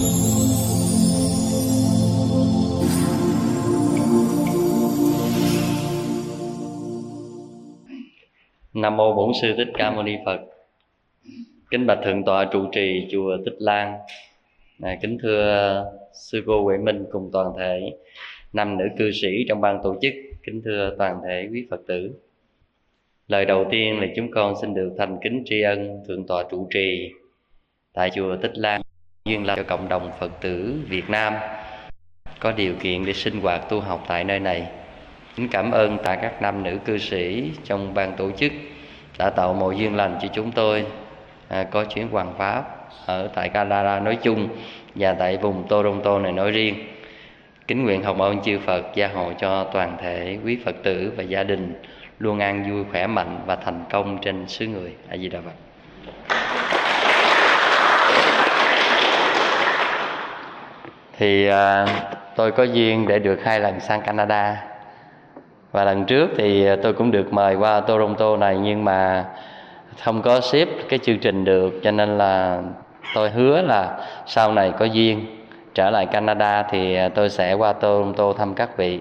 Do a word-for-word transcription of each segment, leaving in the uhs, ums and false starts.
Nam mô Bổn Sư Thích Ca Mâu Ni Phật. Kính bạch thượng tọa trụ trì chùa Tích Lan. À, kính thưa sư cô Huệ Minh cùng toàn thể nam nữ cư sĩ trong ban tổ chức. Kính thưa toàn thể quý Phật tử. Lời đầu tiên là chúng con xin được thành kính tri ân thượng tọa trụ trì tại chùa Tích Lan, duyên làm cho cộng đồng Phật tử Việt Nam có điều kiện để sinh hoạt tu học tại nơi này. Kính cảm ơn tại các nam nữ cư sĩ trong ban tổ chức đã tạo mọi duyên lành cho chúng tôi à, có chuyến hoằng pháp ở tại Canada nói chung và tại vùng Toronto này nói riêng. Kính nguyện hồng ơn chư Phật gia hộ cho toàn thể quý Phật tử và gia đình luôn an vui, khỏe mạnh và thành công trên xứ người. A Di Đà Phật. Thì à, tôi có duyên để được hai lần sang Canada. Và lần trước thì tôi cũng được mời qua Toronto này, nhưng mà không có xếp cái chương trình được, cho nên là tôi hứa là sau này có duyên trở lại Canada thì tôi sẽ qua Toronto thăm các vị.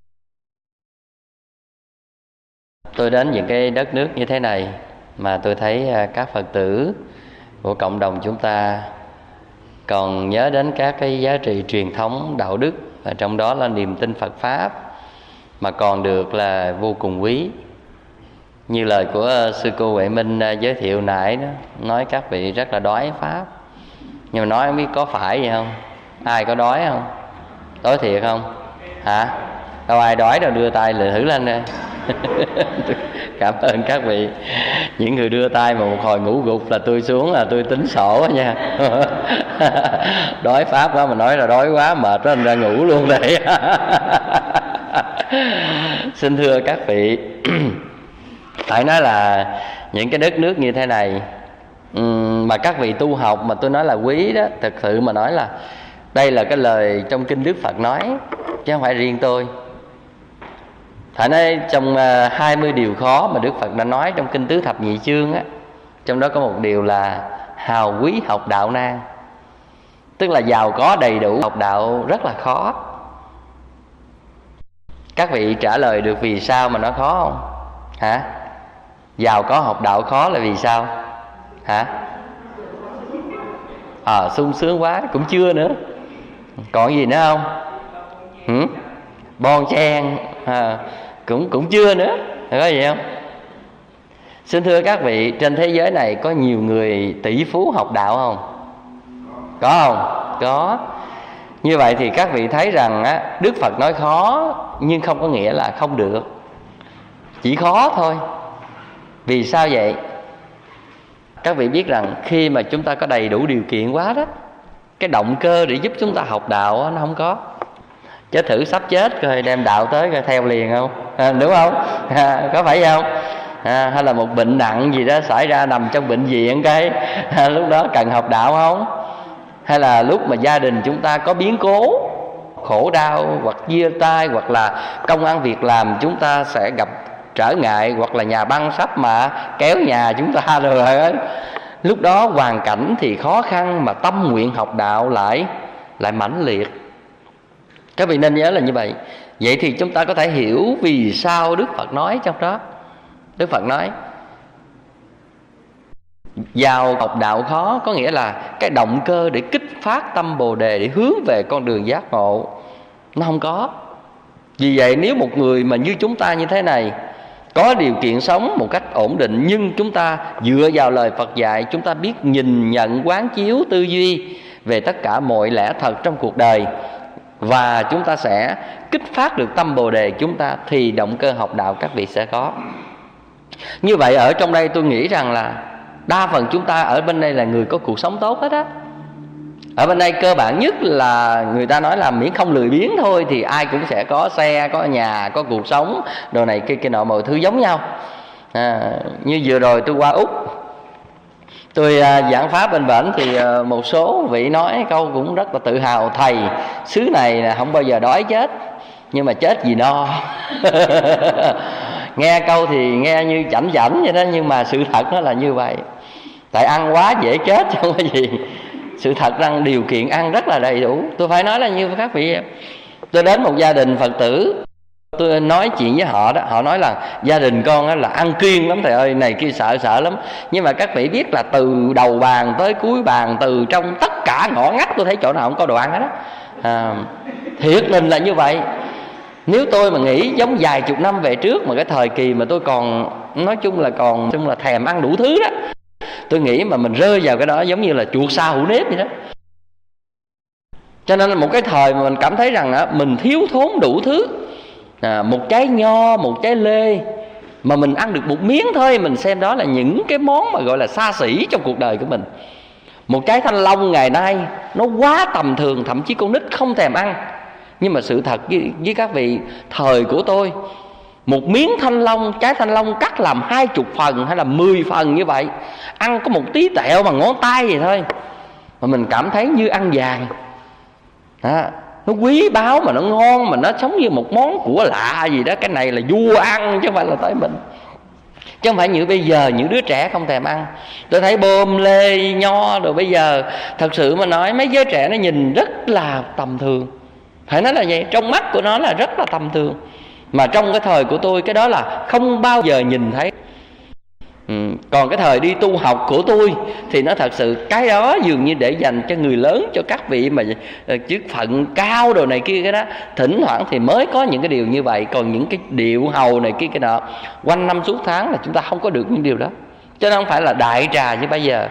Tôi đến những cái đất nước như thế này mà tôi thấy các Phật tử của cộng đồng chúng ta còn nhớ đến các cái giá trị truyền thống đạo đức, và trong đó là niềm tin Phật Pháp, mà còn được là vô cùng quý. Như lời của sư cô Huệ Minh giới thiệu nãy đó, nói các vị rất là đói Pháp. Nhưng mà nói không biết có phải vậy không? Ai có đói không? Đói thiệt không? Hả? Đâu ai đói đâu, đưa tay lại thử lên đây. Cảm ơn các vị. Những người đưa tay mà một hồi ngủ gục là tôi xuống là tôi tính sổ nha. Đói Pháp quá mà nói là đói quá, mệt quá, ra ngủ luôn đây. Xin thưa các vị, phải nói là những cái đất nước như thế này mà các vị tu học mà tôi nói là quý đó, thật sự mà nói là đây là cái lời trong kinh Đức Phật nói, chứ không phải riêng tôi. Phải nói trong hai mươi điều khó mà Đức Phật đã nói trong kinh Tứ Thập Nhị Chương á, trong đó có một điều là hào quý học đạo nan, tức là giàu có đầy đủ học đạo rất là khó. Các vị trả lời được vì sao mà nó khó không? Hả? Giàu có học đạo khó là vì sao? Hả? À, sung sướng quá, cũng chưa nữa. Còn gì nữa không? Hử? Bon chen à, cũng cũng chưa nữa. Có gì không? Xin thưa các vị, trên thế giới này có nhiều người tỷ phú học đạo không? Có không? Có. Như vậy thì các vị thấy rằng á, Đức Phật nói khó nhưng không có nghĩa là không được, chỉ khó thôi. Vì sao vậy? Các vị biết rằng khi mà chúng ta có đầy đủ điều kiện quá đó, cái động cơ để giúp chúng ta học đạo đó, nó không có. Chứ thử sắp chết coi đem đạo tới coi theo liền không? À, đúng không? À, có phải không? À, hay là một bệnh nặng gì đó xảy ra nằm trong bệnh viện cái à, lúc đó cần học đạo không? Hay là lúc mà gia đình chúng ta có biến cố, khổ đau hoặc chia tay, hoặc là công ăn việc làm chúng ta sẽ gặp trở ngại, hoặc là nhà băng sắp mà kéo nhà chúng ta rồi ấy. Lúc đó hoàn cảnh thì khó khăn mà tâm nguyện học đạo lại lại mãnh liệt. Các vị nên nhớ là như vậy. Vậy thì chúng ta có thể hiểu vì sao Đức Phật nói trong đó. Đức Phật nói giàu học đạo khó, có nghĩa là cái động cơ để kích phát tâm Bồ Đề, để hướng về con đường giác ngộ, nó không có. Vì vậy nếu một người mà như chúng ta như thế này có điều kiện sống một cách ổn định, nhưng chúng ta dựa vào lời Phật dạy, chúng ta biết nhìn nhận quán chiếu tư duy về tất cả mọi lẽ thật trong cuộc đời, và chúng ta sẽ kích phát được tâm Bồ Đề chúng ta, thì động cơ học đạo các vị sẽ có. Như vậy ở trong đây tôi nghĩ rằng là đa phần chúng ta ở bên đây là người có cuộc sống tốt hết á. Ở bên đây cơ bản nhất là người ta nói là miễn không lười biếng thôi thì ai cũng sẽ có xe, có nhà, có cuộc sống, đồ này kia kia nọ, mọi thứ giống nhau. À, như vừa rồi tôi qua Úc, tôi à, giảng pháp bên bển thì à, một số vị nói câu cũng rất là tự hào: thầy xứ này là không bao giờ đói chết, nhưng mà chết vì no. Nghe câu thì nghe như chảnh chảnh vậy đó, nhưng mà sự thật nó là như vậy. Tại ăn quá dễ chết chứ không có gì. sự thật rằng điều kiện ăn rất là đầy đủ. Tôi phải nói là như các vị, tôi đến một gia đình Phật tử, tôi nói chuyện với họ đó, họ nói là gia đình con á là ăn kiêng lắm thầy ơi, này kia sợ sợ lắm. Nhưng mà các vị biết là từ đầu bàn tới cuối bàn, từ trong tất cả ngõ ngách tôi thấy chỗ nào không có đồ ăn hết đó. À, thiệt tình là như vậy. Nếu tôi mà nghĩ giống vài chục năm về trước, mà cái thời kỳ mà tôi còn nói chung là còn nói chung là thèm ăn đủ thứ đó, tôi nghĩ mà mình rơi vào cái đó giống như là chuột sa hũ nếp vậy đó. Cho nên là một cái thời mà mình cảm thấy rằng đó, mình thiếu thốn đủ thứ. À, một trái nho, một trái lê mà mình ăn được một miếng thôi, mình xem đó là những cái món mà gọi là xa xỉ trong cuộc đời của mình. Một trái thanh long ngày nay nó quá tầm thường, thậm chí con nít không thèm ăn. Nhưng mà sự thật với, với các vị, thời của tôi, một miếng thanh long, trái thanh long cắt làm hai chục phần hay là mười phần như vậy, ăn có một tí tẹo bằng ngón tay vậy thôi, mà mình cảm thấy như ăn vàng. Đó, nó quý báu mà nó ngon, mà nó giống như một món của lạ gì đó. Cái này là vua ăn chứ không phải là tới mình. Chứ không phải như bây giờ những đứa trẻ không thèm ăn. Tôi thấy bơm lê nho rồi bây giờ, thật sự mà nói mấy đứa trẻ nó nhìn rất là tầm thường. Phải nói là vậy, trong mắt của nó là rất là tầm thường. Mà trong cái thời của tôi, cái đó là không bao giờ nhìn thấy. Ừ. Còn cái thời đi tu học của tôi thì nó thật sự cái đó dường như để dành cho người lớn, cho các vị mà chức phận cao đồ này kia cái đó, thỉnh thoảng thì mới có những cái điều như vậy. Còn những cái điệu hầu này kia cái đó quanh năm suốt tháng là chúng ta không có được những điều đó. Cho nên không phải là đại trà như bây giờ.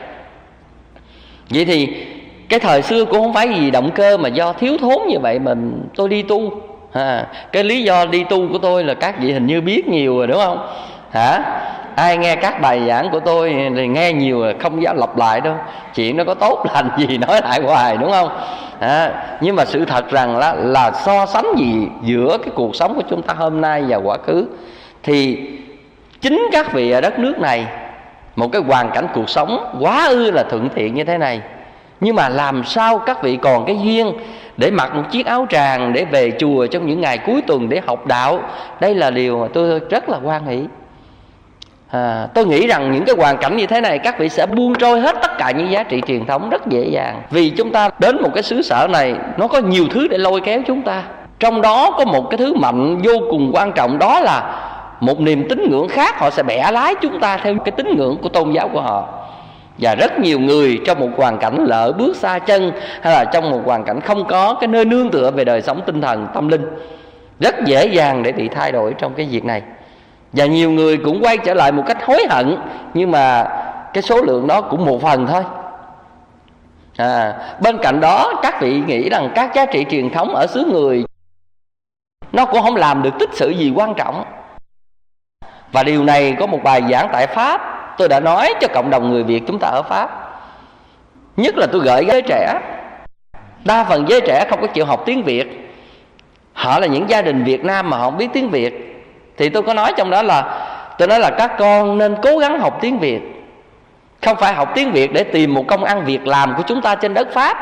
Vậy thì cái thời xưa cũng không phải gì động cơ mà do thiếu thốn như vậy mà tôi đi tu. À, cái lý do đi tu của tôi là các vị hình như biết nhiều rồi đúng không? Hả? Ai nghe các bài giảng của tôi thì nghe nhiều rồi, không dám lặp lại đâu. Chuyện nó có tốt lành gì nói lại hoài đúng không? À, nhưng mà sự thật rằng là, là so sánh gì giữa cái cuộc sống của chúng ta hôm nay và quá khứ, thì chính các vị ở đất nước này, một cái hoàn cảnh cuộc sống quá ư là thuận tiện như thế này, nhưng mà làm sao các vị còn cái duyên để mặc một chiếc áo tràng để về chùa trong những ngày cuối tuần để học đạo? Đây là điều mà tôi rất là hoan hỷ. À, tôi nghĩ rằng những cái hoàn cảnh như thế này các vị sẽ buông trôi hết tất cả những giá trị truyền thống rất dễ dàng. Vì chúng ta đến một cái xứ sở này, nó có nhiều thứ để lôi kéo chúng ta. Trong đó có một cái thứ mạnh vô cùng quan trọng, đó là một niềm tín ngưỡng khác. Họ sẽ bẻ lái chúng ta theo cái tín ngưỡng của tôn giáo của họ. Và rất nhiều người trong một hoàn cảnh lỡ bước xa chân, hay là trong một hoàn cảnh không có cái nơi nương tựa về đời sống tinh thần, tâm linh, rất dễ dàng để bị thay đổi trong cái việc này. Và nhiều người cũng quay trở lại một cách hối hận, nhưng mà cái số lượng đó cũng một phần thôi. À, bên cạnh đó các vị nghĩ rằng các giá trị truyền thống ở xứ người nó cũng không làm được tích sự gì quan trọng. Và điều này có một bài giảng tại Pháp tôi đã nói cho cộng đồng người Việt chúng ta ở Pháp. Nhất là tôi gửi giới trẻ. Đa phần giới trẻ không có chịu học tiếng Việt. Họ là những gia đình Việt Nam mà họ không biết tiếng Việt. Thì tôi có nói trong đó là, tôi nói là các con nên cố gắng học tiếng Việt. Không phải học tiếng Việt để tìm một công ăn việc làm của chúng ta trên đất Pháp,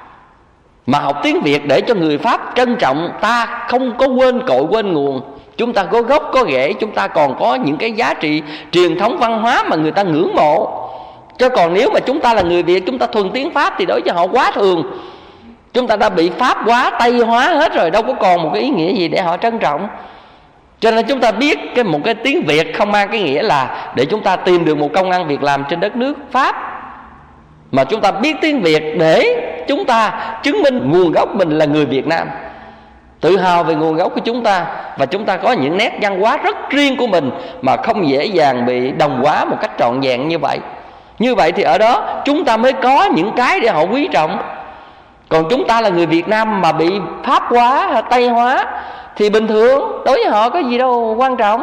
mà học tiếng Việt để cho người Pháp trân trọng ta, không có quên cội quên nguồn. Chúng ta có gốc có rễ, chúng ta còn có những cái giá trị truyền thống văn hóa mà người ta ngưỡng mộ. Chứ còn nếu mà chúng ta là người Việt, chúng ta thuần tiếng Pháp thì đối với họ quá thường. Chúng ta đã bị Pháp hóa, Tây hóa hết rồi, đâu có còn một cái ý nghĩa gì để họ trân trọng. Cho nên chúng ta biết cái một cái tiếng Việt không mang cái nghĩa là để chúng ta tìm được một công ăn việc làm trên đất nước Pháp, mà chúng ta biết tiếng Việt để chúng ta chứng minh nguồn gốc mình là người Việt Nam, tự hào về nguồn gốc của chúng ta, và chúng ta có những nét văn hóa rất riêng của mình mà không dễ dàng bị đồng hóa một cách trọn vẹn như vậy. Như vậy thì ở đó chúng ta mới có những cái để họ quý trọng. Còn chúng ta là người Việt Nam mà bị Pháp hóa hay Tây hóa thì bình thường, đối với họ có gì đâu quan trọng.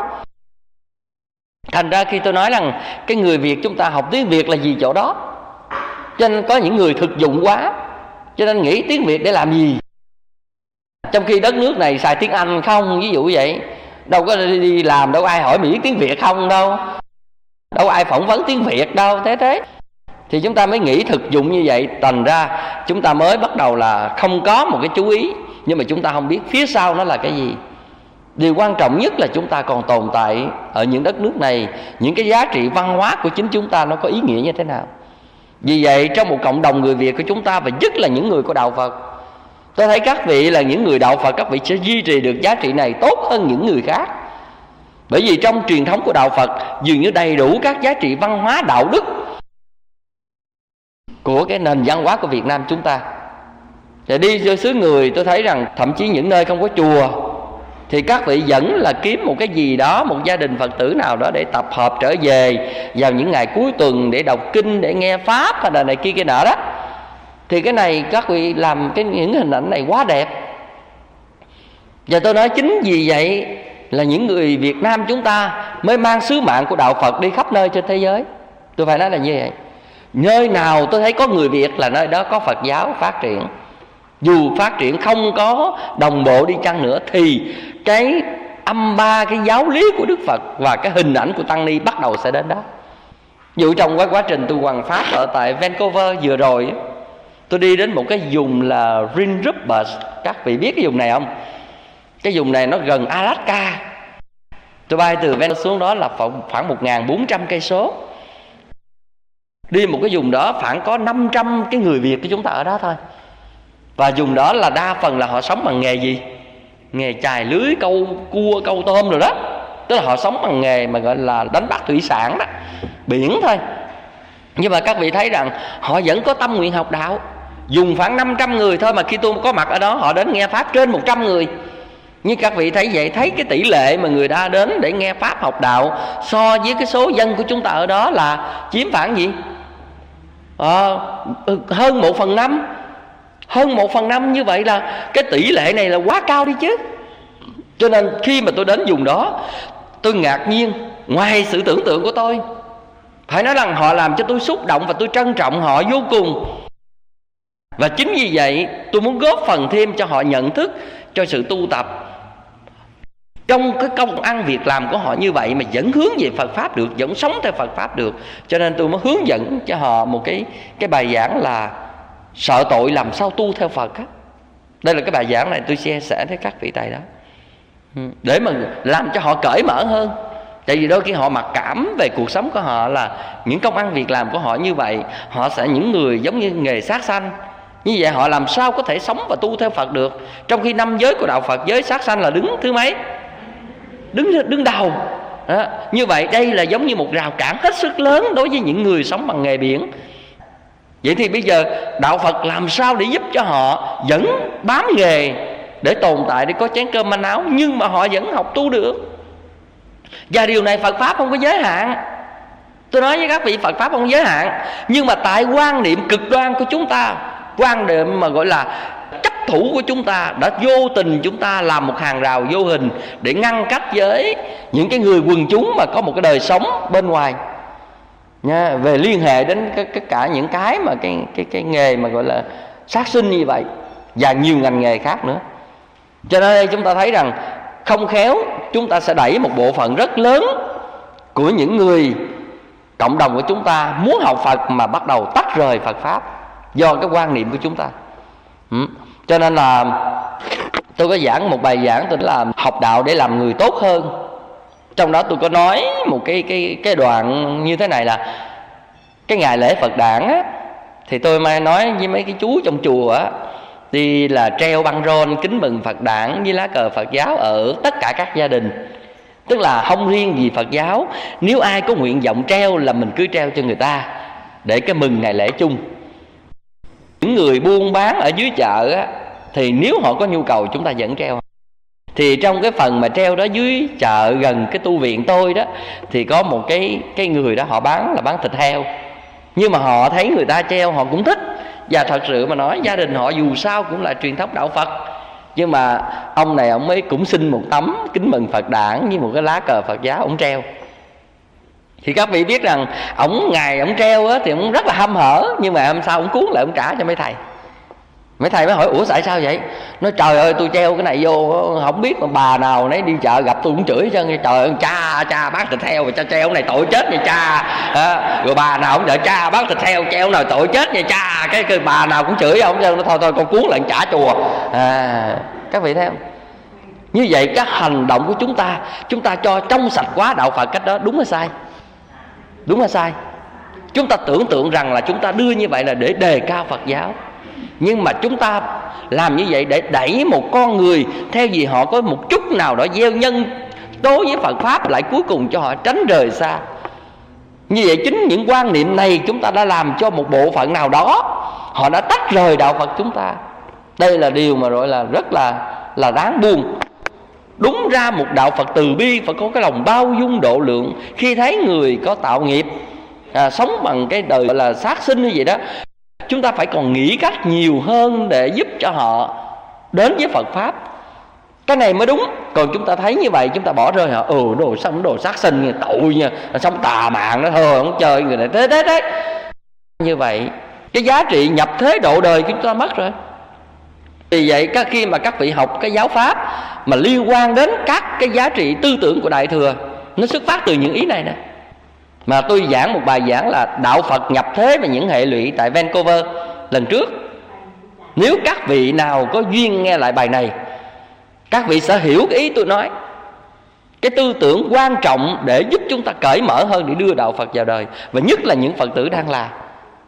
Thành ra khi tôi nói rằng cái người Việt chúng ta học tiếng Việt là gì chỗ đó. Cho nên có những người thực dụng quá, cho nên nghĩ tiếng Việt để làm gì, trong khi đất nước này xài tiếng Anh không, ví dụ vậy. Đâu có đi làm, đâu ai hỏi Mỹ tiếng Việt không đâu, đâu ai phỏng vấn tiếng Việt đâu. Thế thế thì chúng ta mới nghĩ thực dụng như vậy. Thành ra chúng ta mới bắt đầu là không có một cái chú ý, nhưng mà chúng ta không biết phía sau nó là cái gì. Điều quan trọng nhất là chúng ta còn tồn tại ở những đất nước này, những cái giá trị văn hóa của chính chúng ta nó có ý nghĩa như thế nào. Vì vậy trong một cộng đồng người Việt của chúng ta, và nhất là những người của đạo Phật, tôi thấy các vị là những người đạo Phật, các vị sẽ duy trì được giá trị này tốt hơn những người khác. Bởi vì trong truyền thống của đạo Phật dường như đầy đủ các giá trị văn hóa đạo đức của cái nền văn hóa của Việt Nam chúng ta. Và đi vô xứ người, tôi thấy rằng thậm chí những nơi không có chùa thì các vị vẫn là kiếm một cái gì đó, một gia đình Phật tử nào đó để tập hợp trở về vào những ngày cuối tuần để đọc kinh, để nghe pháp hay là này kia kia nọ đó. Thì cái này các vị làm cái những hình ảnh này quá đẹp. Và tôi nói chính vì vậy là những người Việt Nam chúng ta mới mang sứ mạng của đạo Phật đi khắp nơi trên thế giới. Tôi phải nói là như vậy. Nơi nào tôi thấy có người Việt là nơi đó có Phật giáo phát triển. Dù phát triển không có đồng bộ đi chăng nữa thì cái âm ba, cái giáo lý của Đức Phật và cái hình ảnh của Tăng Ni bắt đầu sẽ đến đó. Ví dụ trong cái quá trình tôi hoằng pháp ở tại Vancouver vừa rồi, tôi đi đến một cái vùng là Rinrubus. Các vị biết cái vùng này không? Cái vùng này nó gần Alaska. Tôi bay từ Vancouver xuống đó là khoảng một nghìn bốn trăm cây số. Đi một cái vùng đó khoảng có năm trăm cái người Việt của chúng ta ở đó thôi. Và vùng đó là đa phần là họ sống bằng nghề gì? Nghề chài lưới, câu cua, câu tôm rồi đó. Tức là họ sống bằng nghề mà gọi là đánh bắt thủy sản đó, biển thôi. Nhưng mà các vị thấy rằng họ vẫn có tâm nguyện học đạo. Dùng khoảng năm trăm người thôi mà khi tôi có mặt ở đó họ đến nghe pháp trên một trăm người. Nhưng các vị thấy vậy, thấy cái tỷ lệ mà người ta đến để nghe pháp học đạo so với cái số dân của chúng ta ở đó là chiếm khoảng gì? Ờ, hơn một phần năm. Hơn một phần năm, như vậy là cái tỷ lệ này là quá cao đi chứ. Cho nên khi mà tôi đến vùng đó, tôi ngạc nhiên ngoài sự tưởng tượng của tôi. Phải nói rằng họ làm cho tôi xúc động và tôi trân trọng họ vô cùng. Và chính vì vậy tôi muốn góp phần thêm cho họ nhận thức cho sự tu tập. Trong cái công ăn việc làm của họ như vậy mà vẫn hướng về Phật Pháp được, vẫn sống theo Phật Pháp được. Cho nên tôi mới hướng dẫn cho họ một cái, cái bài giảng là sợ tội làm sao tu theo Phật á. Đây là cái bài giảng này tôi chia sẻ với các vị tại đó, để mà làm cho họ cởi mở hơn. Tại vì đôi khi họ mặc cảm về cuộc sống của họ là những công ăn việc làm của họ như vậy, họ sẽ những người giống như nghề sát sanh. Như vậy họ làm sao có thể sống và tu theo Phật được? Trong khi năm giới của đạo Phật, giới sát sanh là đứng thứ mấy? Đứng đứng đầu đó. Như vậy đây là giống như một rào cản hết sức lớn đối với những người sống bằng nghề biển. Vậy thì bây giờ đạo Phật làm sao để giúp cho họ vẫn bám nghề để tồn tại, để có chén cơm manh áo, nhưng mà họ vẫn học tu được. Và điều này Phật Pháp không có giới hạn. Tôi nói với các vị, Phật Pháp không có giới hạn. Nhưng mà tại quan niệm cực đoan của chúng ta, quan niệm mà gọi là chấp thủ của chúng ta, đã vô tình chúng ta làm một hàng rào vô hình để ngăn cách với những cái người quần chúng mà có một cái đời sống bên ngoài nha, về liên hệ đến tất cả những cái mà cái, cái, cái nghề mà gọi là sát sinh như vậy, và nhiều ngành nghề khác nữa. Cho nên đây chúng ta thấy rằng không khéo chúng ta sẽ đẩy một bộ phận rất lớn của những người cộng đồng của chúng ta muốn học Phật mà bắt đầu tách rời Phật Pháp do cái quan niệm của chúng ta. ừ. Cho nên là tôi có giảng một bài giảng tôi là học đạo để làm người tốt hơn. Trong đó tôi có nói một cái, cái, cái đoạn như thế này là cái ngày lễ Phật đản á, thì tôi mai nói với mấy cái chú trong chùa á, thì là treo băng rôn kính mừng Phật đản với lá cờ Phật giáo ở tất cả các gia đình. Tức là không riêng gì Phật giáo, nếu ai có nguyện vọng treo là mình cứ treo cho người ta để cái mừng ngày lễ chung. Những người buôn bán ở dưới chợ á, thì nếu họ có nhu cầu chúng ta vẫn treo. Thì trong cái phần mà treo đó dưới chợ gần cái tu viện tôi đó, thì có một cái, cái người đó họ bán là bán thịt heo. Nhưng mà họ thấy người ta treo họ cũng thích. Và thật sự mà nói gia đình họ dù sao cũng là truyền thống đạo Phật. Nhưng mà ông này ông mới cũng xin một tấm kính mừng Phật đản với một cái lá cờ Phật giáo ông treo. Thì các vị biết rằng ông ngày ông treo á, thì ông rất là hăm hở. Nhưng mà hôm sau ông cuốn lại ông trả cho mấy thầy. Mấy thầy mới hỏi ủa tại sao vậy? Nói trời ơi tôi treo cái này vô không biết mà bà nào nấy đi chợ gặp tôi cũng chửi cho. Trời ơi cha cha bán thịt heo và cha treo cái này tội chết nha cha. À, rồi bà nào cũng đợi cha bán thịt heo treo nào tội chết nha cha. Cái, cái bà nào cũng chửi ông cho thôi thôi con cuốn lại trả chùa. À, các vị thấy không? Như vậy các hành động của chúng ta, chúng ta cho trong sạch quá đạo Phật cách đó đúng hay sai? Đúng hay sai? Chúng ta tưởng tượng rằng là chúng ta đưa như vậy là để đề cao Phật giáo, nhưng mà chúng ta làm như vậy để đẩy một con người theo vì họ có một chút nào đó gieo nhân tố với Phật Pháp, lại cuối cùng cho họ tránh rời xa. Như vậy chính những quan niệm này chúng ta đã làm cho một bộ phận nào đó họ đã tách rời đạo Phật chúng ta. Đây là điều mà gọi là rất là là đáng buồn. Đúng ra một đạo Phật từ bi phải có cái lòng bao dung độ lượng. Khi thấy người có tạo nghiệp, à, sống bằng cái đời gọi là sát sinh như vậy đó, chúng ta phải còn nghĩ cách nhiều hơn để giúp cho họ đến với Phật Pháp. Cái này mới đúng. Còn chúng ta thấy như vậy chúng ta bỏ rơi họ, ừ đồ sống đồ sát sinh tội nha, sống tà mạng đó thôi, không chơi người này thế thế thế. Như vậy cái giá trị nhập thế độ đời của chúng ta mất rồi. Vì vậy các khi mà các vị học cái giáo pháp mà liên quan đến các cái giá trị tư tưởng của Đại Thừa, nó xuất phát từ những ý này nè. Mà tôi giảng một bài giảng là đạo Phật nhập thế và những hệ lụy tại Vancouver lần trước. Nếu các vị nào có duyên nghe lại bài này, các vị sẽ hiểu cái ý tôi nói. Cái tư tưởng quan trọng để giúp chúng ta cởi mở hơn để đưa đạo Phật vào đời, và nhất là những Phật tử đang làm.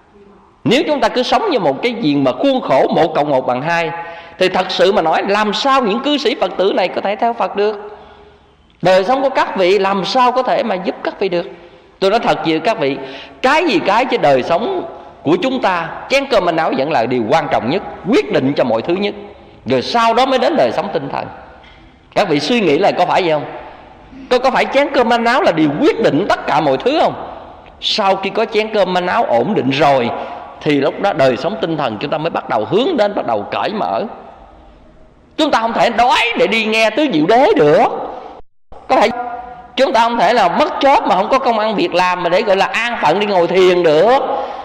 Nếu chúng ta cứ sống như một cái gì mà khuôn khổ một cộng một bằng hai, thì thật sự mà nói làm sao những cư sĩ Phật tử này có thể theo Phật được? Đời sống của các vị làm sao có thể mà giúp các vị được? Tôi nói thật với các vị, cái gì cái trên đời sống của chúng ta, chén cơm manh áo vẫn là điều quan trọng nhất, quyết định cho mọi thứ nhất. Rồi sau đó mới đến đời sống tinh thần. Các vị suy nghĩ lại có phải vậy không? Có, có phải chén cơm manh áo là điều quyết định tất cả mọi thứ không? Sau khi có chén cơm manh áo ổn định rồi, thì lúc đó đời sống tinh thần chúng ta mới bắt đầu hướng đến, bắt đầu cởi mở. Chúng ta không thể đói để đi nghe tứ diệu đế được. Có thể chúng ta không thể là mất job mà không có công ăn việc làm mà để gọi là an phận đi ngồi thiền được.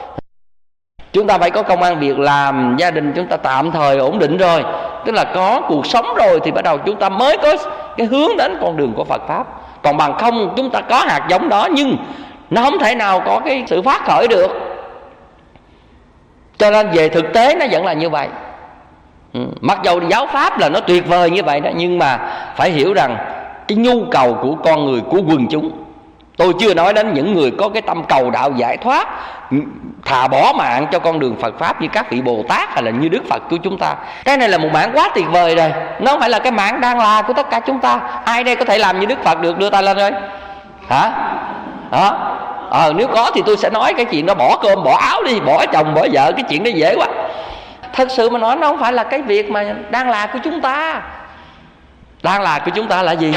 Chúng ta phải có công ăn việc làm, gia đình chúng ta tạm thời ổn định rồi, tức là có cuộc sống rồi, thì bắt đầu chúng ta mới có cái hướng đến con đường của Phật Pháp. Còn bằng không chúng ta có hạt giống đó nhưng nó không thể nào có cái sự phát khởi được. Cho nên về thực tế nó vẫn là như vậy. ừ. Mặc dù giáo Pháp là nó tuyệt vời như vậy đó, nhưng mà phải hiểu rằng cái nhu cầu của con người, của quần chúng. Tôi chưa nói đến những người có cái tâm cầu đạo giải thoát, thà bỏ mạng cho con đường Phật Pháp như các vị Bồ Tát hay là như Đức Phật của chúng ta. Cái này là một mạng quá tuyệt vời rồi. Nó không phải là cái mạng đang là của tất cả chúng ta. Ai đây có thể làm như Đức Phật được? Đưa tay lên rồi. Hả? Đó. Ờ, nếu có thì tôi sẽ nói cái chuyện đó, bỏ cơm, bỏ áo đi, bỏ chồng, bỏ vợ, cái chuyện đó dễ quá. Thật sự mà nói nó không phải là cái việc mà đang là của chúng ta. Đang là của chúng ta là gì?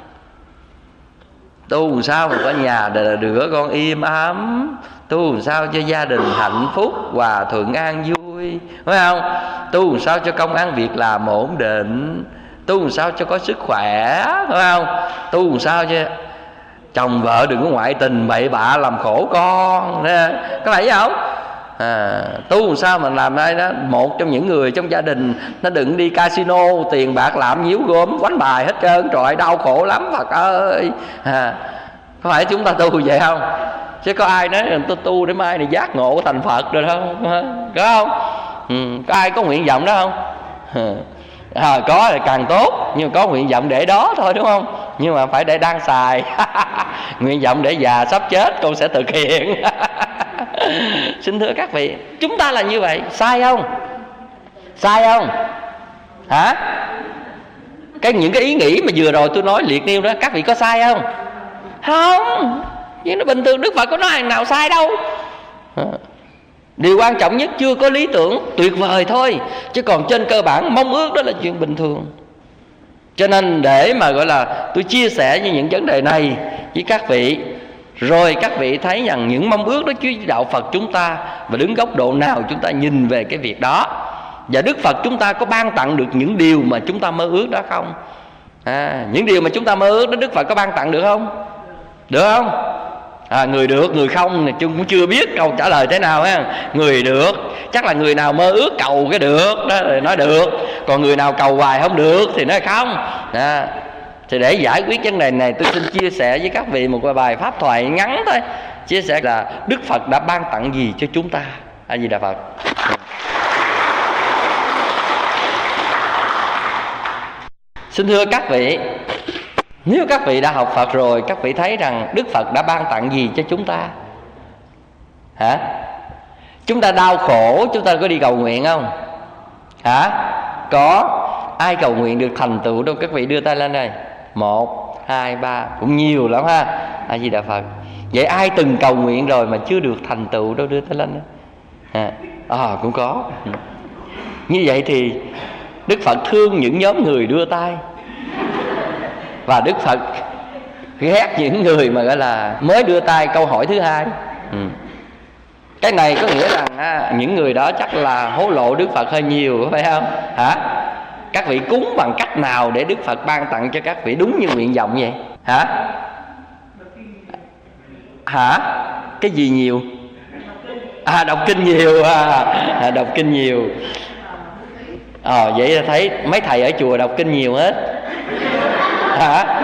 Tu làm sao mà có nhà để đứa con im ấm, tu làm sao cho gia đình hạnh phúc, hòa thuận an vui, phải không? Tu làm sao cho công ăn việc làm ổn định, tu làm sao cho có sức khỏe, phải không? Tu làm sao cho chồng vợ đừng có ngoại tình bậy bạ làm khổ con, có phải không? À, tu làm sao mà làm đây đó, một trong những người trong gia đình nó đừng đi casino, tiền bạc làm nhiễu gom quánh bài hết trơn, trời đau khổ lắm Phật ơi. À, có phải chúng ta tu vậy không? Chứ có ai nói tôi tu để mai này giác ngộ thành Phật rồi không? Có không? Ừ, có ai có nguyện vọng đó không? À, có là càng tốt, nhưng mà có nguyện vọng để đó thôi, đúng không? Nhưng mà phải để đang xài. Nguyện vọng để già sắp chết con sẽ thực hiện. Xin thưa các vị, chúng ta là như vậy, sai không? Sai không? Hả? Cái những cái ý nghĩ mà vừa rồi tôi nói liệt nêu đó, các vị có sai không? Không, nhưng nó bình thường, Đức Phật có nói hàng nào sai đâu. Điều quan trọng nhất chưa có lý tưởng tuyệt vời thôi, chứ còn trên cơ bản mong ước đó là chuyện bình thường. Cho nên để mà gọi là tôi chia sẻ như những vấn đề này với các vị, rồi các vị thấy rằng những mong ước đó chứ đạo Phật chúng ta, và đứng góc độ nào chúng ta nhìn về cái việc đó, và Đức Phật chúng ta có ban tặng được những điều mà chúng ta mơ ước đó không? À, những điều mà chúng ta mơ ước đó Đức Phật có ban tặng được không? Được không? À, người được, người không thì cũng chưa biết câu trả lời thế nào ha. Người được, chắc là người nào mơ ước cầu cái được đó thì nói được, còn người nào cầu hoài không được thì nói không. À, thì để giải quyết vấn đề này, tôi xin chia sẻ với các vị một bài pháp thoại ngắn thôi. Chia sẻ là Đức Phật đã ban tặng gì cho chúng ta. A Di Đà Phật. Xin thưa các vị, nếu các vị đã học Phật rồi, các vị thấy rằng Đức Phật đã ban tặng gì cho chúng ta. Hả? Chúng ta đau khổ chúng ta có đi cầu nguyện không? Hả? Có. Ai cầu nguyện được thành tựu đâu? Các vị đưa tay lên đây. Một, hai, ba. Cũng nhiều lắm ha. A Di Đà Phật. Vậy ai từng cầu nguyện rồi mà chưa được thành tựu đâu? Đưa tay lên đó. À, à cũng có. Như vậy thì Đức Phật thương những nhóm người đưa tay, và Đức Phật ghét những người mà gọi là mới đưa tay câu hỏi thứ hai. Ừ. Cái này có nghĩa rằng à, những người đó chắc là hối lộ Đức Phật hơi nhiều, phải không? Hả? Các vị cúng bằng cách nào để Đức Phật ban tặng cho các vị đúng như nguyện vọng vậy? Hả? Hả? Cái gì nhiều? À, đọc kinh nhiều. À, à đọc kinh nhiều. Ờ, à, vậy là thấy mấy thầy ở chùa đọc kinh nhiều hết. Hả?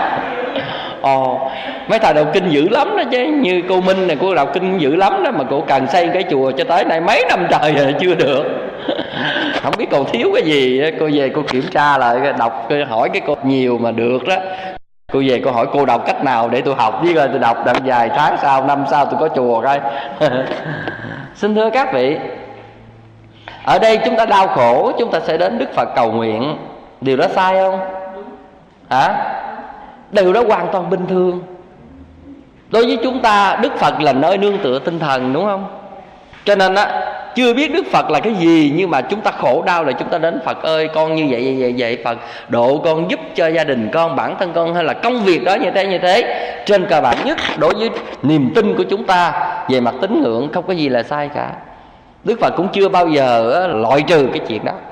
Ồ, mấy thầy đọc kinh dữ lắm đó chứ. Như cô Minh này, cô đọc kinh dữ lắm đó. Mà cô cần xây cái chùa cho tới nay mấy năm trời rồi chưa được. Không biết còn thiếu cái gì. Cô về cô kiểm tra lại, đọc hỏi cái cô nhiều mà được đó. Cô về cô hỏi cô đọc cách nào để tôi học, với rồi tôi đọc đậm vài tháng sau, năm sau tôi có chùa coi. Xin thưa các vị, ở đây chúng ta đau khổ, chúng ta sẽ đến Đức Phật cầu nguyện. Điều đó sai không? Hả? Điều đó hoàn toàn bình thường. Đối với chúng ta, Đức Phật là nơi nương tựa tinh thần, đúng không? Cho nên á, chưa biết Đức Phật là cái gì, nhưng mà chúng ta khổ đau là chúng ta đến Phật ơi, con như vậy vậy vậy vậy Phật độ con, giúp cho gia đình con, bản thân con, hay là công việc đó như thế như thế. Trên cơ bản nhất, đối với niềm tin của chúng ta về mặt tín ngưỡng, không có gì là sai cả. Đức Phật cũng chưa bao giờ loại trừ cái chuyện đó.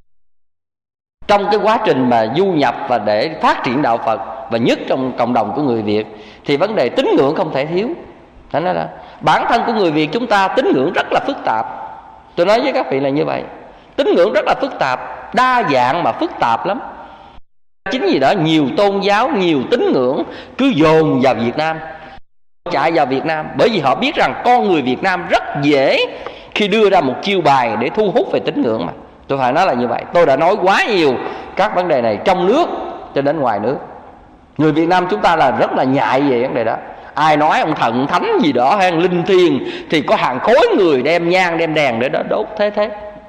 Trong cái quá trình mà du nhập và để phát triển đạo Phật, và nhất trong cộng đồng của người Việt, thì vấn đề tín ngưỡng không thể thiếu. Thế nói là bản thân của người Việt chúng ta tín ngưỡng rất là phức tạp. Tôi nói với các vị là như vậy. Tín ngưỡng rất là phức tạp, đa dạng mà phức tạp lắm. Chính vì đó nhiều tôn giáo, nhiều tín ngưỡng cứ dồn vào Việt Nam, chạy vào Việt Nam. Bởi vì họ biết rằng con người Việt Nam rất dễ khi đưa ra một chiêu bài để thu hút về tín ngưỡng mà. Tôi phải nói là như vậy. Tôi đã nói quá nhiều các vấn đề này trong nước cho đến ngoài nước. Người Việt Nam chúng ta là rất là nhạy về vấn đề đó. Ai nói ông thần thánh gì đó hay linh thiêng thì có hàng khối người đem nhang đem đèn để đó đốt thế thế.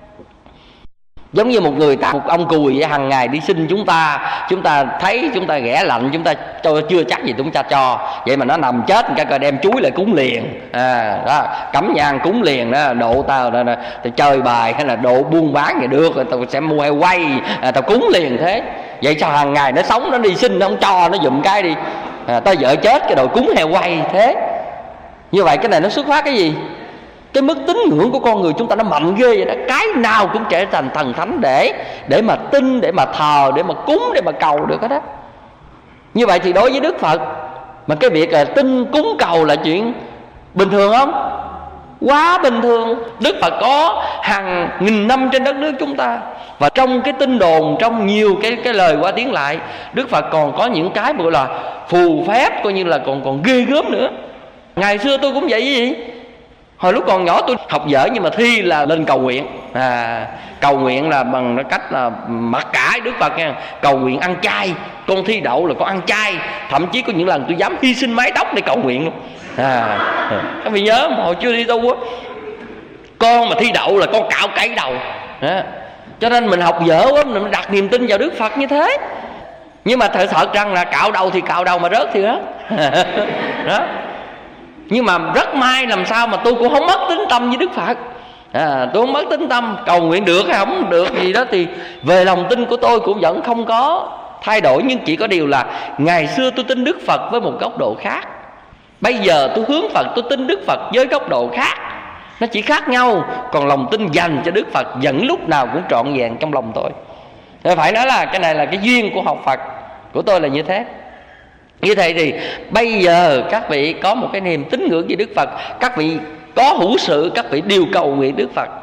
Giống như một người tặng một ông cùi hàng ngày đi xin chúng ta, chúng ta thấy chúng ta ghẻ lạnh, chúng ta cho, chưa chắc gì chúng ta cho. Vậy mà nó nằm chết cái coi đem chuối lại cúng liền. À, đó, cắm nhang cúng liền đó, độ tao đó, đó, tao chơi bài hay là độ buôn bán thì được, tao sẽ mua heo quay, à, tao cúng liền thế. Vậy sao hàng ngày nó sống nó đi xin nó không cho nó giùm cái đi. À, tới vợ chết cái đội cúng heo quay thế. Như vậy cái này nó xuất phát cái gì? Cái mức tín ngưỡng của con người chúng ta nó mạnh ghê vậy đó. Cái nào cũng trở thành thần thánh để để mà tin, để mà thờ, để mà cúng, để mà cầu được hết đó. Như vậy thì đối với Đức Phật mà cái việc là tin cúng cầu là chuyện bình thường không? Quá bình thường. Đức Phật có hàng nghìn năm trên đất nước chúng ta, và trong cái tin đồn, trong nhiều cái cái lời qua tiếng lại, Đức Phật còn có những cái gọi là phù phép, coi như là còn còn ghê gớm nữa. Ngày xưa tôi cũng vậy với gì. Hồi lúc còn nhỏ tôi học dở nhưng mà thi là lên cầu nguyện. À, cầu nguyện là bằng cách là mặc cả Đức Phật nha. Cầu nguyện ăn chay, con thi đậu là con ăn chay. Thậm chí có những lần tôi dám hy sinh mái tóc để cầu nguyện luôn. À, các vị nhớ mà hồi chưa đi tu á, con mà thi đậu là con cạo cái đầu. À, cho nên mình học dở quá, mình đặt niềm tin vào Đức Phật như thế. Nhưng mà thật thật rằng là cạo đầu thì cạo đầu mà rớt thì rớt. Đó. Nhưng mà rất may làm sao mà tôi cũng không mất tín tâm với Đức Phật. À, tôi không mất tín tâm. Cầu nguyện được hay không được gì đó thì về lòng tin của tôi cũng vẫn không có thay đổi. Nhưng chỉ có điều là ngày xưa tôi tin Đức Phật với một góc độ khác, bây giờ tôi hướng Phật, tôi tin Đức Phật với góc độ khác. Nó chỉ khác nhau. Còn lòng tin dành cho Đức Phật vẫn lúc nào cũng trọn vẹn trong lòng tôi. Tôi phải nói là cái này là cái duyên của học Phật của tôi là như thế. Như thế thì bây giờ các vị có một cái niềm tín ngưỡng về Đức Phật, các vị có hữu sự, các vị đều cầu nguyện Đức Phật.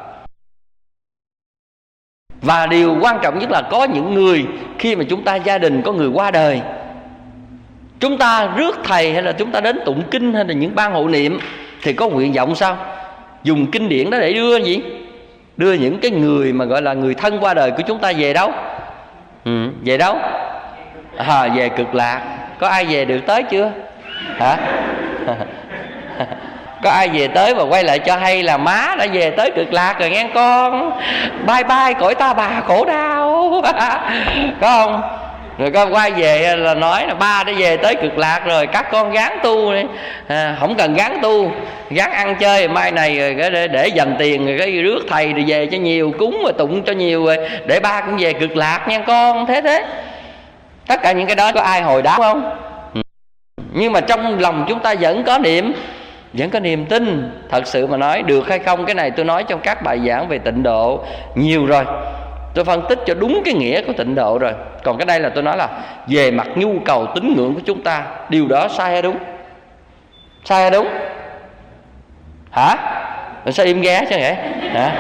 Và điều quan trọng nhất là có những người, khi mà chúng ta gia đình có người qua đời, chúng ta rước thầy hay là chúng ta đến tụng kinh hay là những ban hộ niệm, thì có nguyện vọng sao? Dùng kinh điển đó để đưa gì? Đưa những cái người mà gọi là người thân qua đời của chúng ta về đâu? Ừ, về đâu? À, về Cực Lạc. Có ai về được tới chưa? Hả? Có ai về tới và quay lại cho hay là má đã về tới cực lạc rồi nghe con, bye bye cõi ta bà khổ đau. Có không? Rồi con quay về là nói là ba đã về tới cực lạc rồi, các con gắng tu đi. À, không cần gắng tu, gắng ăn chơi mai này rồi để, để dành tiền rồi cái rước thầy rồi về cho nhiều, cúng và tụng cho nhiều rồi để ba cũng về cực lạc nha con. Thế thế tất cả những cái đó có ai hồi đáp không? Nhưng mà trong lòng chúng ta vẫn có niệm, vẫn có niềm tin. Thật sự mà nói được hay không, cái này tôi nói trong các bài giảng về tịnh độ nhiều rồi, tôi phân tích cho đúng cái nghĩa của tịnh độ rồi. Còn cái đây là tôi nói là về mặt nhu cầu tín ngưỡng của chúng ta, điều đó sai hay đúng? Sai hay đúng? Hả? Mình sao im ghé chứ vậy? Hả?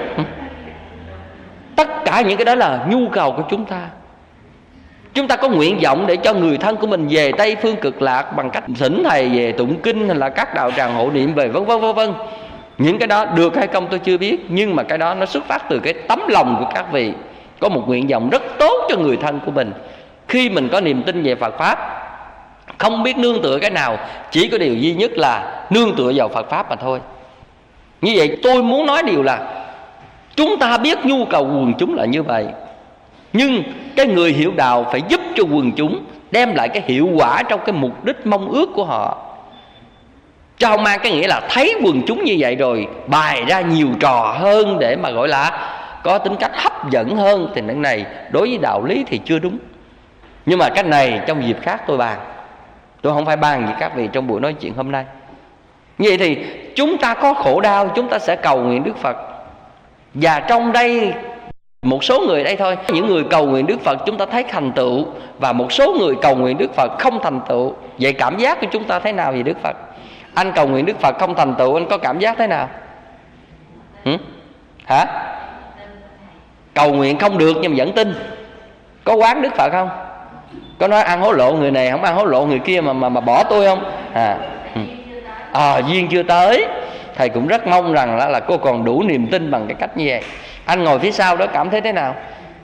Tất cả những cái đó là nhu cầu của chúng ta. Chúng ta có nguyện vọng để cho người thân của mình về Tây Phương Cực Lạc bằng cách thỉnh thầy về tụng kinh hay là các đạo tràng hộ niệm về vân vân vân vân. Những cái đó được hay không tôi chưa biết, nhưng mà cái đó nó xuất phát từ cái tấm lòng của các vị có một nguyện vọng rất tốt cho người thân của mình. Khi mình có niềm tin về Phật Pháp, không biết nương tựa cái nào, chỉ có điều duy nhất là nương tựa vào Phật Pháp mà thôi. Như vậy tôi muốn nói điều là chúng ta biết nhu cầu quần chúng là như vậy, nhưng cái người hiểu đạo phải giúp cho quần chúng đem lại cái hiệu quả trong cái mục đích mong ước của họ. Chứ không mang cái nghĩa là thấy quần chúng như vậy rồi bày ra nhiều trò hơn để mà gọi là có tính cách hấp dẫn hơn, thì cái này đối với đạo lý thì chưa đúng. Nhưng mà cái này trong dịp khác tôi bàn, tôi không phải bàn với các vị trong buổi nói chuyện hôm nay. Như vậy thì chúng ta có khổ đau, chúng ta sẽ cầu nguyện Đức Phật. Và trong đây một số người đây thôi, những người cầu nguyện Đức Phật chúng ta thấy thành tựu, và một số người cầu nguyện Đức Phật không thành tựu. Vậy cảm giác của chúng ta thế nào về Đức Phật? Anh cầu nguyện Đức Phật không thành tựu, anh có cảm giác thế nào? Hử? Hả? Cầu nguyện không được nhưng mà vẫn tin, có quán Đức Phật không? Có nói ăn hối lộ người này, không ăn hối lộ người kia mà mà, mà bỏ tôi không? À, à duyên chưa tới. Thầy cũng rất mong rằng là, là cô còn đủ niềm tin bằng cái cách như vậy. Anh ngồi phía sau đó cảm thấy thế nào?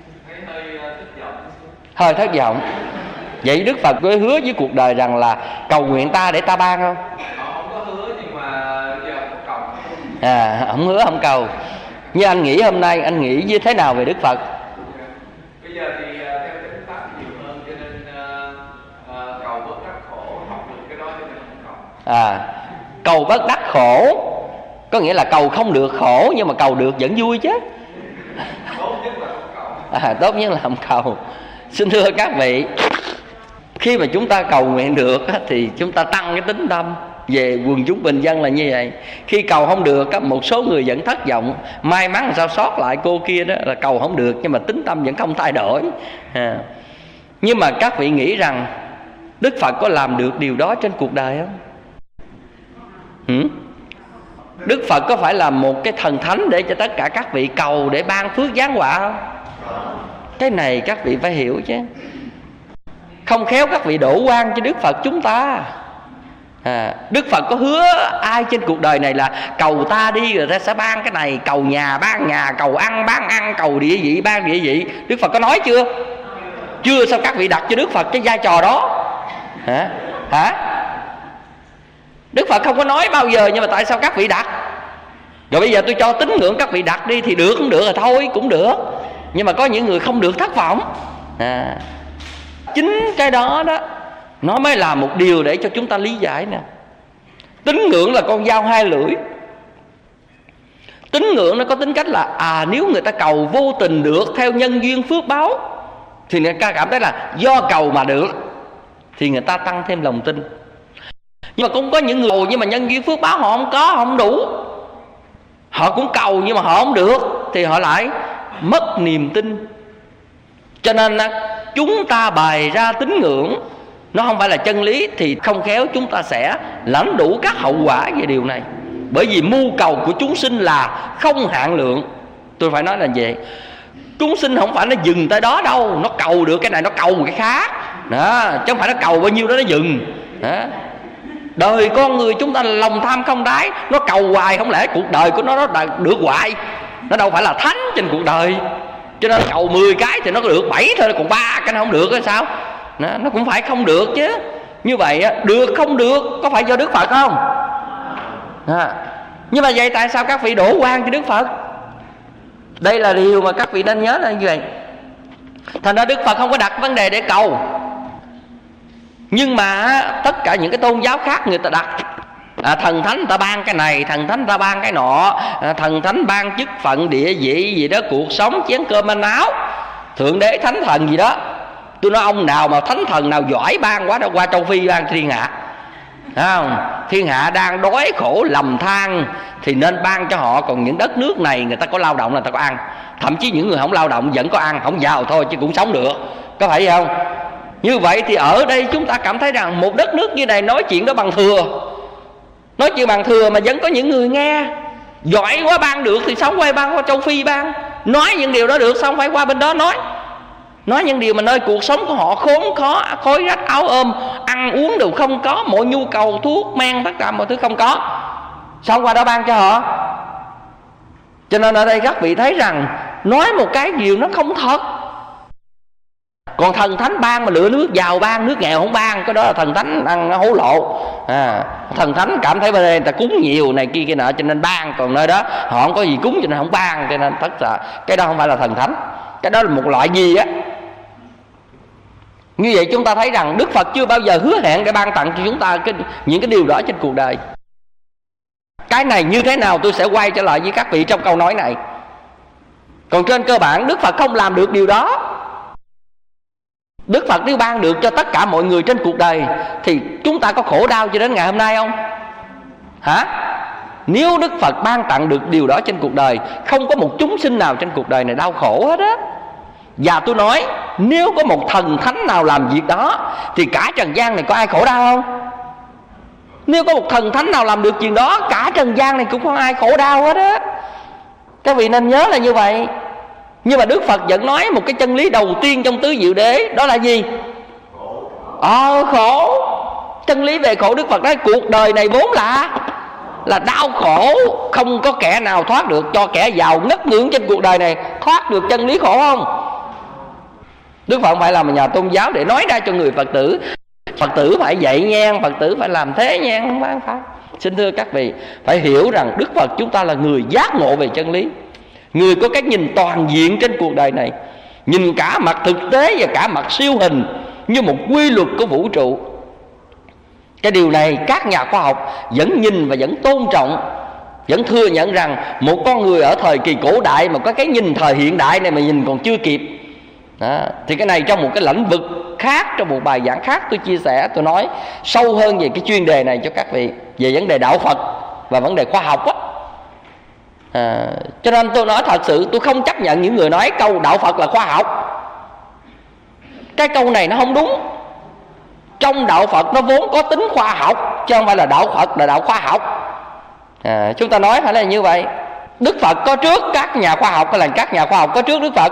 Hơi thất vọng. Vậy Đức Phật có hứa với cuộc đời rằng là cầu nguyện ta để ta ban không? Không có hứa, nhưng mà giờ không cầu. À, không hứa không cầu. Như anh nghĩ hôm nay anh nghĩ như thế nào về Đức Phật? Bây giờ thì theo chánh pháp nhiều hơn, cho nên uh, uh, cầu bất đắc khổ, học được cái đó cho nên không cầu. À, cầu bất đắc khổ có nghĩa là cầu không được khổ, nhưng mà cầu được vẫn vui chứ. Tốt nhất là không cầu. À, tốt nhất là không cầu. Xin thưa các vị, khi mà chúng ta cầu nguyện được thì chúng ta tăng cái tính tâm về quần chúng bình dân là như vậy. Khi cầu không được, một số người vẫn thất vọng, may mắn sao sót lại cô kia đó là cầu không được, nhưng mà tính tâm vẫn không thay đổi. À. Nhưng mà các vị nghĩ rằng Đức Phật có làm được điều đó trên cuộc đời không? Hử? Đức Phật có phải là một cái thần thánh để cho tất cả các vị cầu để ban phước giáng họa không? Cái này các vị phải hiểu chứ. Không khéo các vị đổ oan cho Đức Phật chúng ta. À, Đức Phật có hứa ai trên cuộc đời này là cầu ta đi rồi ta sẽ ban cái này, cầu nhà ban nhà, cầu ăn ban ăn, cầu địa vị ban địa vị. Đức Phật có nói chưa? Chưa. Sao các vị đặt cho Đức Phật cái vai trò đó? Hả? Hả? Đức Phật không có nói bao giờ, nhưng mà tại sao các vị đặt? Rồi bây giờ tôi cho tín ngưỡng các vị đặt đi, thì được cũng được rồi thôi cũng được. Nhưng mà có những người không được thất vọng. À, chính cái đó đó nó mới là một điều để cho chúng ta lý giải nè. Tín ngưỡng là con dao hai lưỡi. Tín ngưỡng nó có tính cách là à nếu người ta cầu vô tình được theo nhân duyên phước báo, thì người ta cảm thấy là do cầu mà được, thì người ta tăng thêm lòng tin. Nhưng mà cũng có những người nhưng mà nhân duyên phước báo họ không có, họ không đủ, họ cũng cầu nhưng mà họ không được, thì họ lại mất niềm tin. Cho nên chúng ta bày ra tín ngưỡng nó không phải là chân lý, thì không khéo chúng ta sẽ lãnh đủ các hậu quả về điều này. Bởi vì mưu cầu của chúng sinh là không hạn lượng. Tôi phải nói là vậy. Chúng sinh không phải nó dừng tới đó đâu, nó cầu được cái này nó cầu một cái khác đó, chứ không phải nó cầu bao nhiêu đó nó dừng đó. Đời con người chúng ta là lòng tham không đáy, nó cầu hoài, không lẽ cuộc đời của nó nó được hoài? Nó đâu phải là thánh trên cuộc đời. Cho nên cầu mười cái thì nó có được bảy thôi, còn ba cái nó không được hay sao? Nó, nó cũng phải không được chứ. Như vậy được không được có phải do Đức Phật không? à. Nhưng mà vậy tại sao các vị đổ oan cho Đức Phật? Đây là điều mà các vị nên nhớ là như vậy. Thành ra Đức Phật không có đặt vấn đề để cầu. Nhưng mà tất cả những cái tôn giáo khác người ta đặt, à, thần thánh ta ban cái này, thần thánh ta ban cái nọ, à, thần thánh ban chức phận địa vị gì đó, cuộc sống chén cơm manh áo, thượng đế thánh thần gì đó. Tôi nói ông nào mà thánh thần nào giỏi ban quá đâu, qua châu Phi ban thiên hạ. Thấy không? Thiên hạ đang đói khổ lầm than thì nên ban cho họ. Còn những đất nước này người ta có lao động là người ta có ăn. Thậm chí những người không lao động vẫn có ăn, không giàu thôi chứ cũng sống được. Có phải không? Như vậy thì ở đây chúng ta cảm thấy rằng một đất nước như này nói chuyện đó bằng thừa. Nói chuyện bằng thừa mà vẫn có những người nghe. Giỏi quá ban được thì sống qua ban qua châu Phi ban. Nói những điều đó được xong phải qua bên đó nói. Nói những điều mà nơi cuộc sống của họ khốn khó, khói rách áo ôm, ăn uống đều không có, mọi nhu cầu thuốc men tất cả mọi thứ không có, xong qua đó ban cho họ. Cho nên ở đây các vị thấy rằng nói một cái điều nó không thật. Còn thần thánh ban mà lựa nước giàu ban, nước nghèo không ban, cái đó là thần thánh ăn hối lộ. à, Thần thánh cảm thấy bên đây người ta cúng nhiều này kia kia nọ cho nên ban, còn nơi đó họ không có gì cúng cho nên không ban. Cho nên tất cả cái đó không phải là thần thánh, cái đó là một loại gì á. Như vậy chúng ta thấy rằng Đức Phật chưa bao giờ hứa hẹn để ban tặng cho chúng ta cái, những cái điều đó trên cuộc đời. Cái này như thế nào tôi sẽ quay trở lại với các vị trong câu nói này. Còn trên cơ bản Đức Phật không làm được điều đó. Đức Phật nếu ban được cho tất cả mọi người trên cuộc đời thì chúng ta có khổ đau cho đến ngày hôm nay không? Hả? Nếu Đức Phật ban tặng được điều đó trên cuộc đời, không có một chúng sinh nào trên cuộc đời này đau khổ hết á. Và tôi nói nếu có một thần thánh nào làm việc đó thì cả trần gian này có ai khổ đau không? Nếu có một thần thánh nào làm được chuyện đó, cả trần gian này cũng không ai khổ đau hết á. Các vị nên nhớ là như vậy. Nhưng mà Đức Phật vẫn nói một cái chân lý đầu tiên trong tứ diệu đế. Đó là gì? Ờ khổ. Chân lý về khổ Đức Phật nói cuộc đời này vốn là Là đau khổ. Không có kẻ nào thoát được. Cho kẻ giàu ngất ngưỡng trên cuộc đời này thoát được chân lý khổ không? Đức Phật phải là một nhà tôn giáo để nói ra cho người Phật tử. Phật tử phải dạy nha, Phật tử phải làm thế nha. Không phải, không phải. Xin thưa các vị, phải hiểu rằng Đức Phật chúng ta là người giác ngộ về chân lý, người có cái nhìn toàn diện trên cuộc đời này, nhìn cả mặt thực tế và cả mặt siêu hình như một quy luật của vũ trụ. Cái điều này các nhà khoa học vẫn nhìn và vẫn tôn trọng, vẫn thừa nhận rằng một con người ở thời kỳ cổ đại mà có cái nhìn thời hiện đại này mà nhìn còn chưa kịp. Đó. Thì cái này trong một cái lĩnh vực khác, trong một bài giảng khác tôi chia sẻ, tôi nói sâu hơn về cái chuyên đề này cho các vị, về vấn đề đạo Phật và vấn đề khoa học á. À, cho nên tôi nói thật sự tôi không chấp nhận những người nói câu đạo Phật là khoa học. Cái câu này nó không đúng. Trong đạo Phật nó vốn có tính khoa học, chứ không phải là đạo Phật là đạo khoa học. À, chúng ta nói phải là như vậy. Đức Phật có trước các nhà khoa học hay là các nhà khoa học có trước Đức Phật?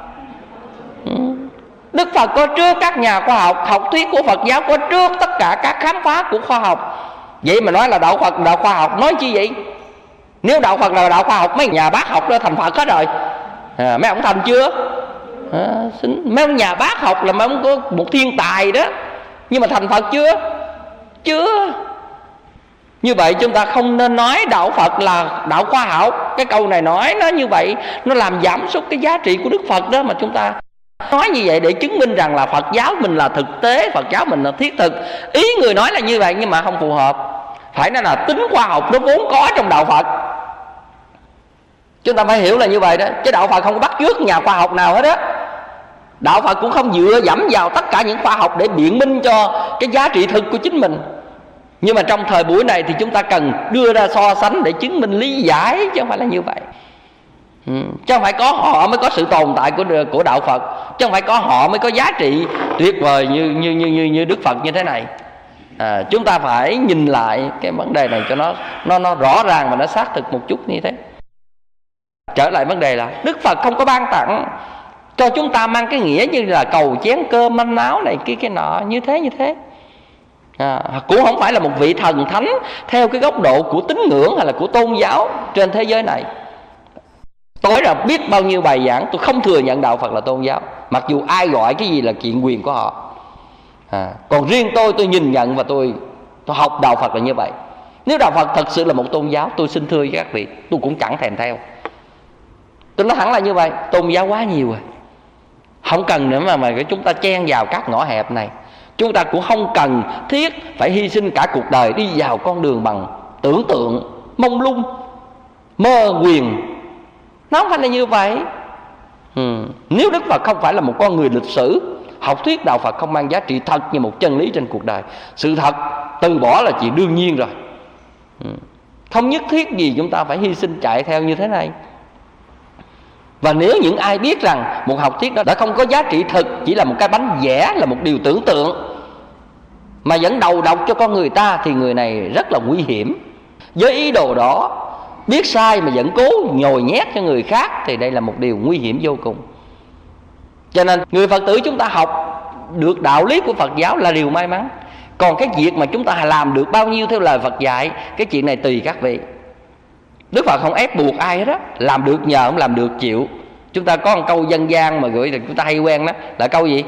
Đức Phật có trước các nhà khoa học. Học thuyết của Phật giáo có trước tất cả các khám phá của khoa học. Vậy mà nói là đạo Phật là đạo khoa học, nói chi vậy? Nếu đạo Phật là đạo khoa học, mấy nhà bác học đó thành Phật hết rồi. À, mấy ông thành chưa? À, xin, mấy ông nhà bác học là mấy ông có một thiên tài đó, nhưng mà thành Phật chưa? Chưa. Như vậy chúng ta không nên nói đạo Phật là đạo khoa học. Cái câu này nói nó như vậy, nó làm giảm sút cái giá trị của Đức Phật đó. Mà chúng ta nói như vậy để chứng minh rằng là Phật giáo mình là thực tế, Phật giáo mình là thiết thực. Ý người nói là như vậy nhưng mà không phù hợp. Phải nói là tính khoa học nó vốn có trong đạo Phật. Chúng ta phải hiểu là như vậy đó. Chứ đạo Phật không có bắt chước nhà khoa học nào hết á. Đạo Phật cũng không dựa dẫm vào tất cả những khoa học để biện minh cho cái giá trị thực của chính mình. Nhưng mà trong thời buổi này thì chúng ta cần đưa ra so sánh để chứng minh lý giải, chứ không phải là như vậy. Ừ. Chứ không phải có họ mới có sự tồn tại của của đạo Phật, chứ không phải có họ mới có giá trị tuyệt vời như như như như, như Đức Phật như thế này. À, chúng ta phải nhìn lại cái vấn đề này cho nó nó nó rõ ràng và nó xác thực một chút như thế. Trở lại vấn đề là Đức Phật không có ban tặng cho chúng ta mang cái nghĩa như là cầu chén cơm manh áo này kia cái nọ như thế như thế. À, cũng không phải là một vị thần thánh theo cái góc độ của tín ngưỡng hay là của tôn giáo trên thế giới này. Tôi là biết bao nhiêu bài giảng tôi không thừa nhận đạo Phật là tôn giáo, mặc dù ai gọi cái gì là chuyện quyền của họ. À, còn riêng tôi tôi nhìn nhận và tôi tôi học đạo Phật là như vậy. Nếu đạo Phật thật sự là một tôn giáo, tôi xin thưa với các vị, tôi cũng chẳng thèm theo. Tôi nói thẳng là như vậy. Tôn giáo quá nhiều rồi, không cần nữa mà mà chúng ta chen vào các ngõ hẹp này. Chúng ta cũng không cần thiết phải hy sinh cả cuộc đời đi vào con đường bằng tưởng tượng mông lung, mơ quyền. Nó không phải là như vậy. ừ. Nếu Đức Phật không phải là một con người lịch sử, học thuyết đạo Phật không mang giá trị thật như một chân lý trên cuộc đời. Sự thật từ bỏ là chuyện đương nhiên rồi. ừ. Không nhất thiết gì chúng ta phải hy sinh chạy theo như thế này. Và nếu những ai biết rằng một học thuyết đó đã không có giá trị thực, chỉ là một cái bánh vẽ, là một điều tưởng tượng mà vẫn đầu độc cho con người ta, thì người này rất là nguy hiểm. Với ý đồ đó, biết sai mà vẫn cố nhồi nhét cho người khác, thì đây là một điều nguy hiểm vô cùng. Cho nên người Phật tử chúng ta học được đạo lý của Phật giáo là điều may mắn. Còn cái việc mà chúng ta làm được bao nhiêu theo lời Phật dạy, cái chuyện này tùy các vị. Đức Phật không ép buộc ai hết đó. Làm được nhờ, không làm được chịu. Chúng ta có một câu dân gian mà gửi là chúng ta hay quen đó, là câu gì?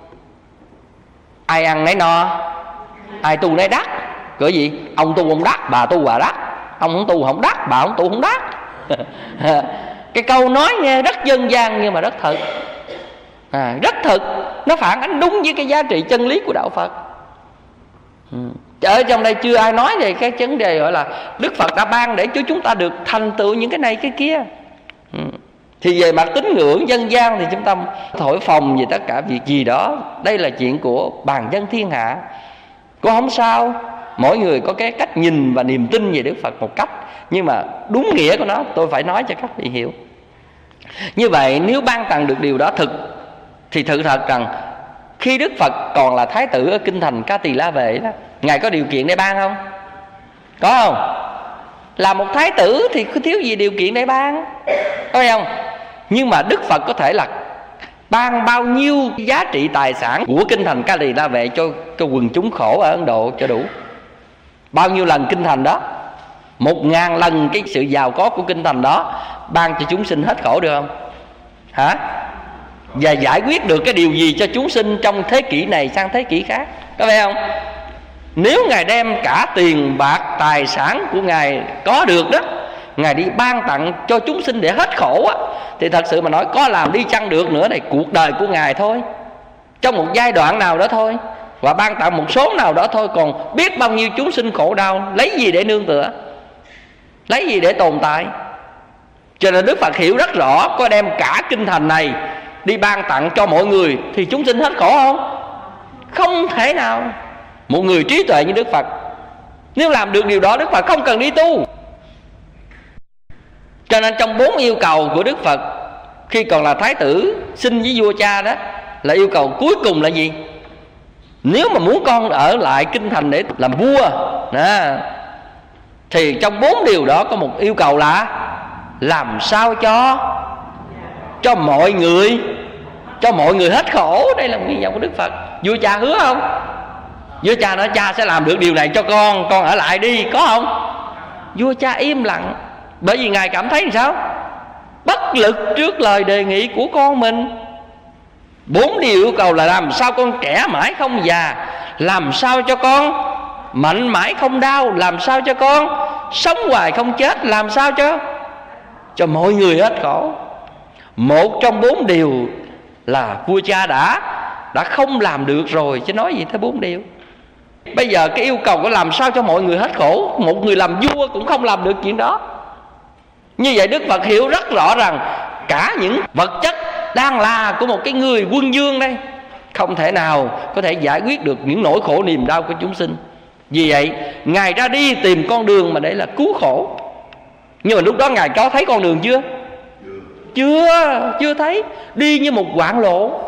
Ai ăn nấy no, ai tu nấy đắc. Cỡ gì? Ông tu ông đắc, bà tu bà đắc. Ông không tu không đắc, bà không tu không đắc. Cái câu nói nghe rất dân gian nhưng mà rất thật, à, rất thực. Nó phản ánh đúng với cái giá trị chân lý của đạo Phật. ừ. Ở trong đây chưa ai nói về cái vấn đề gọi là Đức Phật đã ban để cho chúng ta được thành tựu những cái này cái kia. ừ. Thì về mặt tín ngưỡng dân gian thì chúng ta thổi phồng về tất cả việc gì đó. Đây là chuyện của bàn dân thiên hạ, cũng không sao. Mỗi người có cái cách nhìn và niềm tin về Đức Phật một cách, nhưng mà đúng nghĩa của nó tôi phải nói cho các vị hiểu. Như vậy nếu ban tặng được điều đó thực, thì thực thật rằng khi Đức Phật còn là Thái tử ở kinh thành Ca Tỳ La Vệ đó, Ngài có điều kiện để ban không? Có không? Là một thái tử thì có thiếu gì điều kiện để ban, có phải không? Nhưng mà Đức Phật có thể là ban bao nhiêu giá trị tài sản của kinh thành Ca Tỳ La Vệ cho, cho quần chúng khổ ở Ấn Độ cho đủ. Bao nhiêu lần kinh thành đó, một ngàn lần cái sự giàu có của kinh thành đó, ban cho chúng sinh hết khổ được không? Hả? Và giải quyết được cái điều gì cho chúng sinh trong thế kỷ này sang thế kỷ khác, có phải không? Nếu Ngài đem cả tiền bạc tài sản của Ngài có được đó, Ngài đi ban tặng cho chúng sinh để hết khổ á, thì thật sự mà nói có làm đi chăng được nữa này cuộc đời của Ngài thôi, trong một giai đoạn nào đó thôi, và ban tặng một số nào đó thôi. Còn biết bao nhiêu chúng sinh khổ đau, lấy gì để nương tựa, lấy gì để tồn tại. Cho nên Đức Phật hiểu rất rõ, có đem cả kinh thành này đi ban tặng cho mọi người thì chúng sinh hết khổ không? Không thể nào. Một người trí tuệ như Đức Phật, nếu làm được điều đó, Đức Phật không cần đi tu. Cho nên trong bốn yêu cầu của Đức Phật khi còn là thái tử xin với vua cha đó, là yêu cầu cuối cùng là gì? Nếu mà muốn con ở lại kinh thành để làm vua đó, thì trong bốn điều đó có một yêu cầu là làm sao cho cho mọi người cho mọi người hết khổ. Đây là một nguyện vọng của Đức Phật. Vua cha hứa không? Vua cha nói cha sẽ làm được điều này cho con, con ở lại đi, có không? Vua cha im lặng, bởi vì Ngài cảm thấy làm sao? Bất lực trước lời đề nghị của con mình. Bốn điều yêu cầu là làm sao con trẻ mãi không già, làm sao cho con mạnh mãi không đau, làm sao cho con sống hoài không chết, làm sao cho cho mọi người hết khổ. Một trong bốn điều là vua cha đã đã không làm được rồi, chứ nói gì tới bốn điều. Bây giờ cái yêu cầu của làm sao cho mọi người hết khổ, một người làm vua cũng không làm được chuyện đó. Như vậy Đức Phật hiểu rất rõ rằng cả những vật chất đang là của một cái người quân vương đây, không thể nào có thể giải quyết được những nỗi khổ niềm đau của chúng sinh. Vì vậy Ngài ra đi tìm con đường mà để là cứu khổ. Nhưng mà lúc đó Ngài có thấy con đường chưa? Chưa, chưa thấy. Đi như một quạng lộ,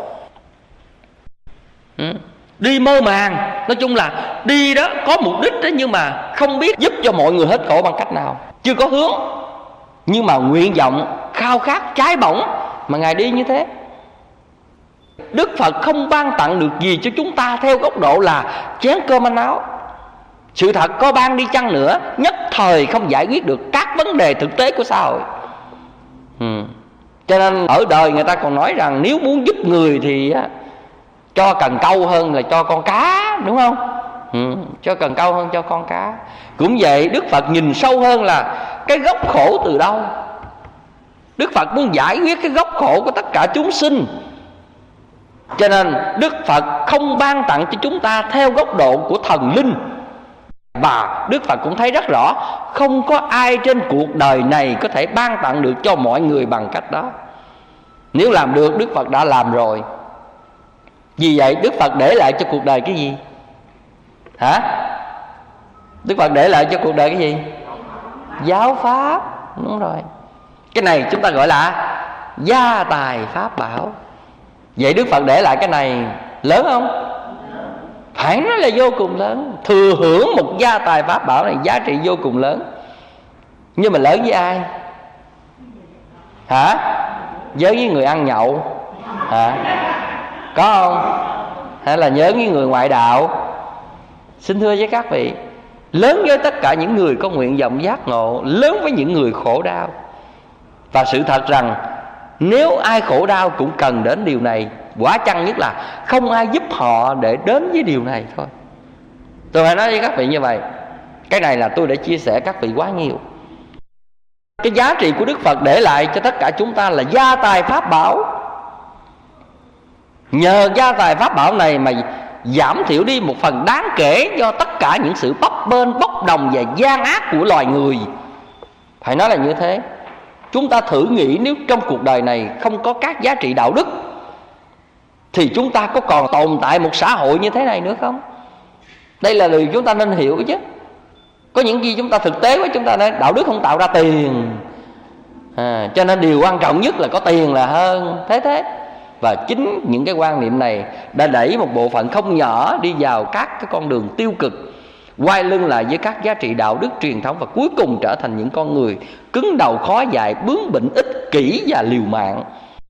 ừ. Đi mơ màng. Nói chung là đi đó có mục đích đó, nhưng mà không biết giúp cho mọi người hết khổ bằng cách nào. Chưa có hướng, nhưng mà nguyện vọng khao khát cháy bỏng mà Ngài đi như thế. Đức Phật không ban tặng được gì cho chúng ta theo góc độ là chén cơm ăn áo. Sự thật có ban đi chăng nữa, nhất thời không giải quyết được các vấn đề thực tế của xã hội. ừ. Cho nên ở đời người ta còn nói rằng nếu muốn giúp người thì cho cần câu hơn là cho con cá, đúng không? ừ. Cho cần câu hơn cho con cá. Cũng vậy, Đức Phật nhìn sâu hơn là cái gốc khổ từ đâu. Đức Phật muốn giải quyết cái gốc khổ của tất cả chúng sinh. Cho nên Đức Phật không ban tặng cho chúng ta theo góc độ của thần linh. Và Đức Phật cũng thấy rất rõ, không có ai trên cuộc đời này có thể ban tặng được cho mọi người bằng cách đó. Nếu làm được, Đức Phật đã làm rồi. Vì vậy Đức Phật để lại cho cuộc đời cái gì? Hả? Đức Phật để lại cho cuộc đời cái gì? Giáo pháp. Đúng rồi. Cái này chúng ta gọi là gia tài pháp bảo. Vậy Đức Phật để lại cái này lớn không? Phải nói là vô cùng lớn. Thừa hưởng một gia tài pháp bảo này giá trị vô cùng lớn. Nhưng mà lớn với ai? Hả? Với với người ăn nhậu hả? Có không? Hay là nhớ với người ngoại đạo? Xin thưa với các vị, lớn với tất cả những người có nguyện vọng giác ngộ, lớn với những người khổ đau. Và sự thật rằng nếu ai khổ đau cũng cần đến điều này. Quả chăng nhất là không ai giúp họ để đến với điều này thôi. Tôi phải nói với các vị như vậy. Cái này là tôi đã chia sẻ các vị quá nhiều. Cái giá trị của Đức Phật để lại cho tất cả chúng ta là gia tài pháp bảo. Nhờ gia tài pháp bảo này mà giảm thiểu đi một phần đáng kể do tất cả những sự bấp bênh, bốc đồng và gian ác của loài người. Phải nói là như thế. Chúng ta thử nghĩ nếu trong cuộc đời này không có các giá trị đạo đức thì chúng ta có còn tồn tại một xã hội như thế này nữa không? Đây là điều chúng ta nên hiểu chứ. Có những gì chúng ta thực tế với chúng ta nói đạo đức không tạo ra tiền, à, cho nên điều quan trọng nhất là có tiền là hơn. Thế thế Và chính những cái quan niệm này đã đẩy một bộ phận không nhỏ đi vào các cái con đường tiêu cực, quay lưng lại với các giá trị đạo đức truyền thống, và cuối cùng trở thành những con người cứng đầu khó dại, bướng bỉnh, ích kỷ và liều mạng.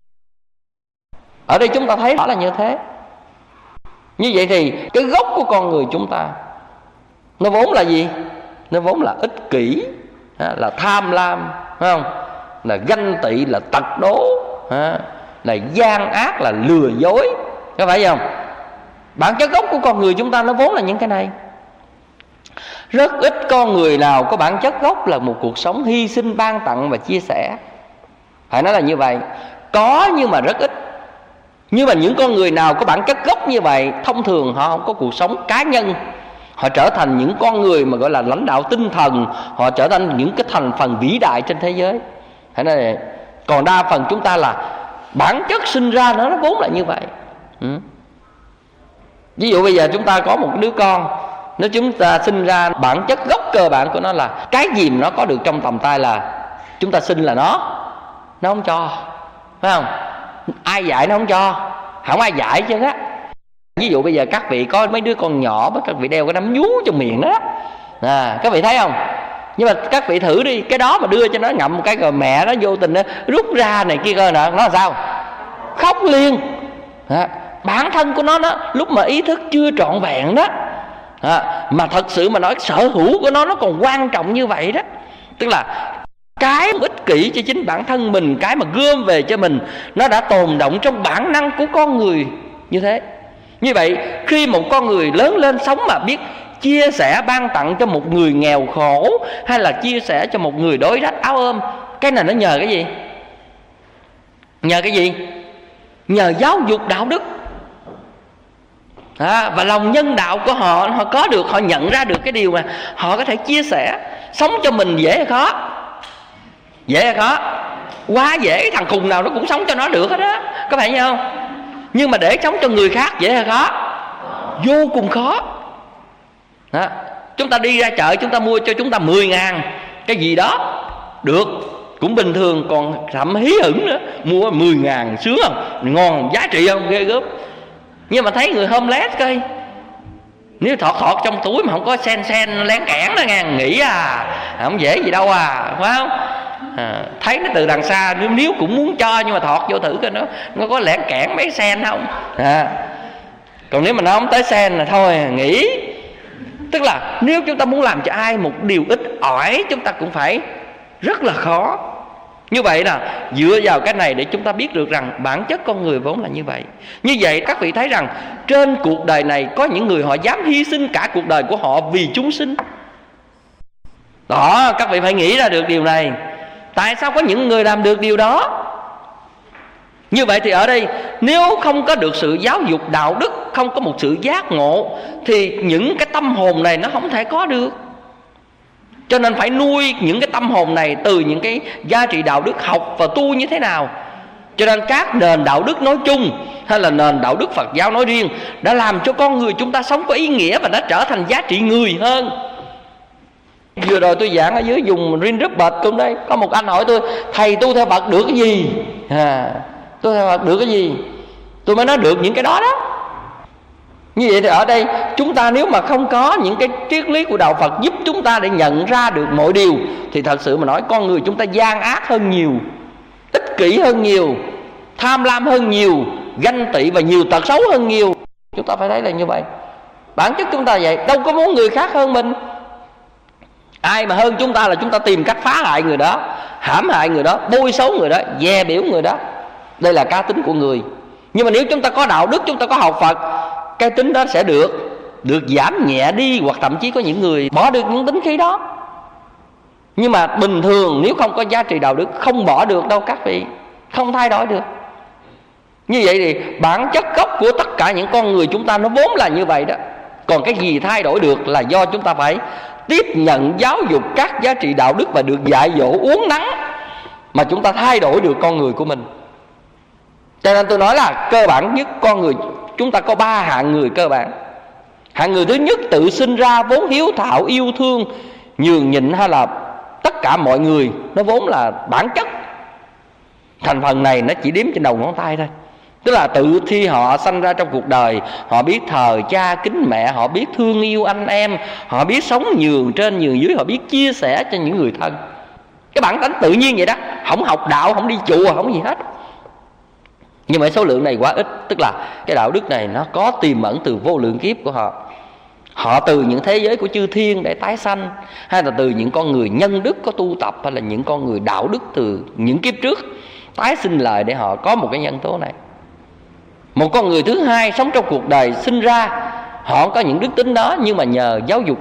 Ở đây chúng ta thấy rõ là như thế. Như vậy thì cái gốc của con người chúng ta nó vốn là gì? Nó vốn là ích kỷ, là tham lam, phải không? Là ganh tị, là tật đố, là gian ác, là lừa dối, có phải không? Bản chất gốc của con người chúng ta nó vốn là những cái này. Rất ít con người nào có bản chất gốc là một cuộc sống hy sinh, ban tặng và chia sẻ. Phải nói là như vậy. Có nhưng mà rất ít. Nhưng mà những con người nào có bản chất gốc như vậy, thông thường họ không có cuộc sống cá nhân. Họ trở thành những con người mà gọi là lãnh đạo tinh thần. Họ trở thành những cái thành phần vĩ đại trên thế giới. Phải nói là, còn đa phần chúng ta là bản chất sinh ra nó, nó vốn là như vậy. ừ. Ví dụ bây giờ chúng ta có một đứa con, nếu chúng ta sinh ra bản chất gốc cơ bản của nó là cái gì mà nó có được trong tầm tay là chúng ta sinh là nó. Nó không cho, phải không? Ai dạy nó không cho, không ai dạy chứ á. Ví dụ bây giờ các vị có mấy đứa con nhỏ, các vị đeo cái nắm nhú trong miệng đó, à, các vị thấy không? Nhưng mà các vị thử đi, cái đó mà đưa cho nó ngậm một cái rồi mẹ nó vô tình nó rút ra này kia coi nè, nó là sao? Khóc liền. à, Bản thân của nó đó, lúc mà ý thức chưa trọn vẹn đó, à, mà thật sự mà nói sở hữu của nó nó còn quan trọng như vậy đó. Tức là cái ích kỷ cho chính bản thân mình, cái mà gom về cho mình, nó đã tồn động trong bản năng của con người như thế. Như vậy khi một con người lớn lên sống mà biết chia sẻ, ban tặng cho một người nghèo khổ, hay là chia sẻ cho một người đói rách áo ôm, cái này nó nhờ cái gì? Nhờ cái gì? Nhờ giáo dục đạo đức, à, và lòng nhân đạo của họ. Họ có được, họ nhận ra được cái điều mà họ có thể chia sẻ. Sống cho mình dễ hay khó? Dễ hay khó? Quá dễ, thằng khùng nào nó cũng sống cho nó được hết á, có phải không? Nhưng mà để sống cho người khác dễ hay khó? Vô cùng khó. Đó. Chúng ta đi ra chợ, chúng ta mua cho chúng ta mười ngàn cái gì đó, được, cũng bình thường, còn thậm hí hửng nữa. Mua mười ngàn sướng không? Ngon, giá trị không? Ghê gớm. Nhưng mà thấy người homeless coi, nếu thọt thọt trong túi mà không có sen sen lén kẽn đó nghe, nghĩ à, không dễ gì đâu à, phải không? À, thấy nó từ đằng xa, nếu cũng muốn cho, nhưng mà thọt vô thử coi nó nó có lẻn kẽn mấy sen không. à. Còn nếu mà nó không tới sen là thôi nghỉ. Tức là nếu chúng ta muốn làm cho ai một điều ít ỏi, chúng ta cũng phải rất là khó. Như vậy là dựa vào cái này để chúng ta biết được rằng bản chất con người vốn là như vậy. Như vậy các vị thấy rằng trên cuộc đời này có những người họ dám hy sinh cả cuộc đời của họ vì chúng sinh. Đó, các vị phải nghĩ ra được điều này. Tại sao có những người làm được điều đó? Như vậy thì ở đây, nếu không có được sự giáo dục đạo đức, không có một sự giác ngộ, thì những cái tâm hồn này nó không thể có được. Cho nên phải nuôi những cái tâm hồn này từ những cái giá trị đạo đức, học và tu như thế nào. Cho nên các nền đạo đức nói chung hay là nền đạo đức Phật giáo nói riêng đã làm cho con người chúng ta sống có ý nghĩa và đã trở thành giá trị người hơn. Vừa rồi tôi giảng ở dưới dùng Rin rất bệt cũng đây, có một anh hỏi tôi: thầy tu theo Phật được cái gì? À, tôi theo Phật được cái gì? Tôi mới nói được những cái đó đó. Như vậy thì ở đây chúng ta nếu mà không có những cái triết lý của đạo Phật giúp chúng ta để nhận ra được mọi điều, thì thật sự mà nói con người chúng ta gian ác hơn nhiều, ích kỷ hơn nhiều, tham lam hơn nhiều, ganh tị và nhiều tật xấu hơn nhiều. Chúng ta phải thấy là như vậy. Bản chất chúng ta vậy, đâu có muốn người khác hơn mình. Ai mà hơn chúng ta là chúng ta tìm cách phá hại người đó, hãm hại người đó, bôi xấu người đó, dè biểu người đó. Đây là cá tính của người. Nhưng mà nếu chúng ta có đạo đức, chúng ta có học Phật, cái tính đó sẽ được được giảm nhẹ đi, hoặc thậm chí có những người bỏ được những tính khí đó. Nhưng mà bình thường nếu không có giá trị đạo đức, không bỏ được đâu các vị, không thay đổi được. Như vậy thì bản chất gốc của tất cả những con người chúng ta nó vốn là như vậy đó. Còn cái gì thay đổi được là do chúng ta phải tiếp nhận giáo dục các giá trị đạo đức và được dạy dỗ uốn nắn mà chúng ta thay đổi được con người của mình. Cho nên tôi nói là cơ bản nhất con người chúng ta có ba hạng người cơ bản. Hạng người thứ nhất tự sinh ra vốn hiếu thảo, yêu thương, nhường nhịn hay là tất cả mọi người, nó vốn là bản chất. Thành phần này nó chỉ đếm trên đầu ngón tay thôi. Tức là tự khi họ sanh ra trong cuộc đời, họ biết thờ cha kính mẹ, họ biết thương yêu anh em, họ biết sống nhường trên nhường dưới, họ biết chia sẻ cho những người thân. Cái bản tánh tự nhiên vậy đó, không học đạo, không đi chùa, không gì hết. Nhưng mà số lượng này quá ít. Tức là cái đạo đức này nó có tiềm ẩn từ vô lượng kiếp của họ. Họ từ những thế giới của chư thiên để tái sanh, hay là từ những con người nhân đức có tu tập, hay là những con người đạo đức từ những kiếp trước tái sinh lại để họ có một cái nhân tố này. Một con người thứ hai sống trong cuộc đời sinh ra, họ có những đức tính đó, nhưng mà nhờ giáo dục,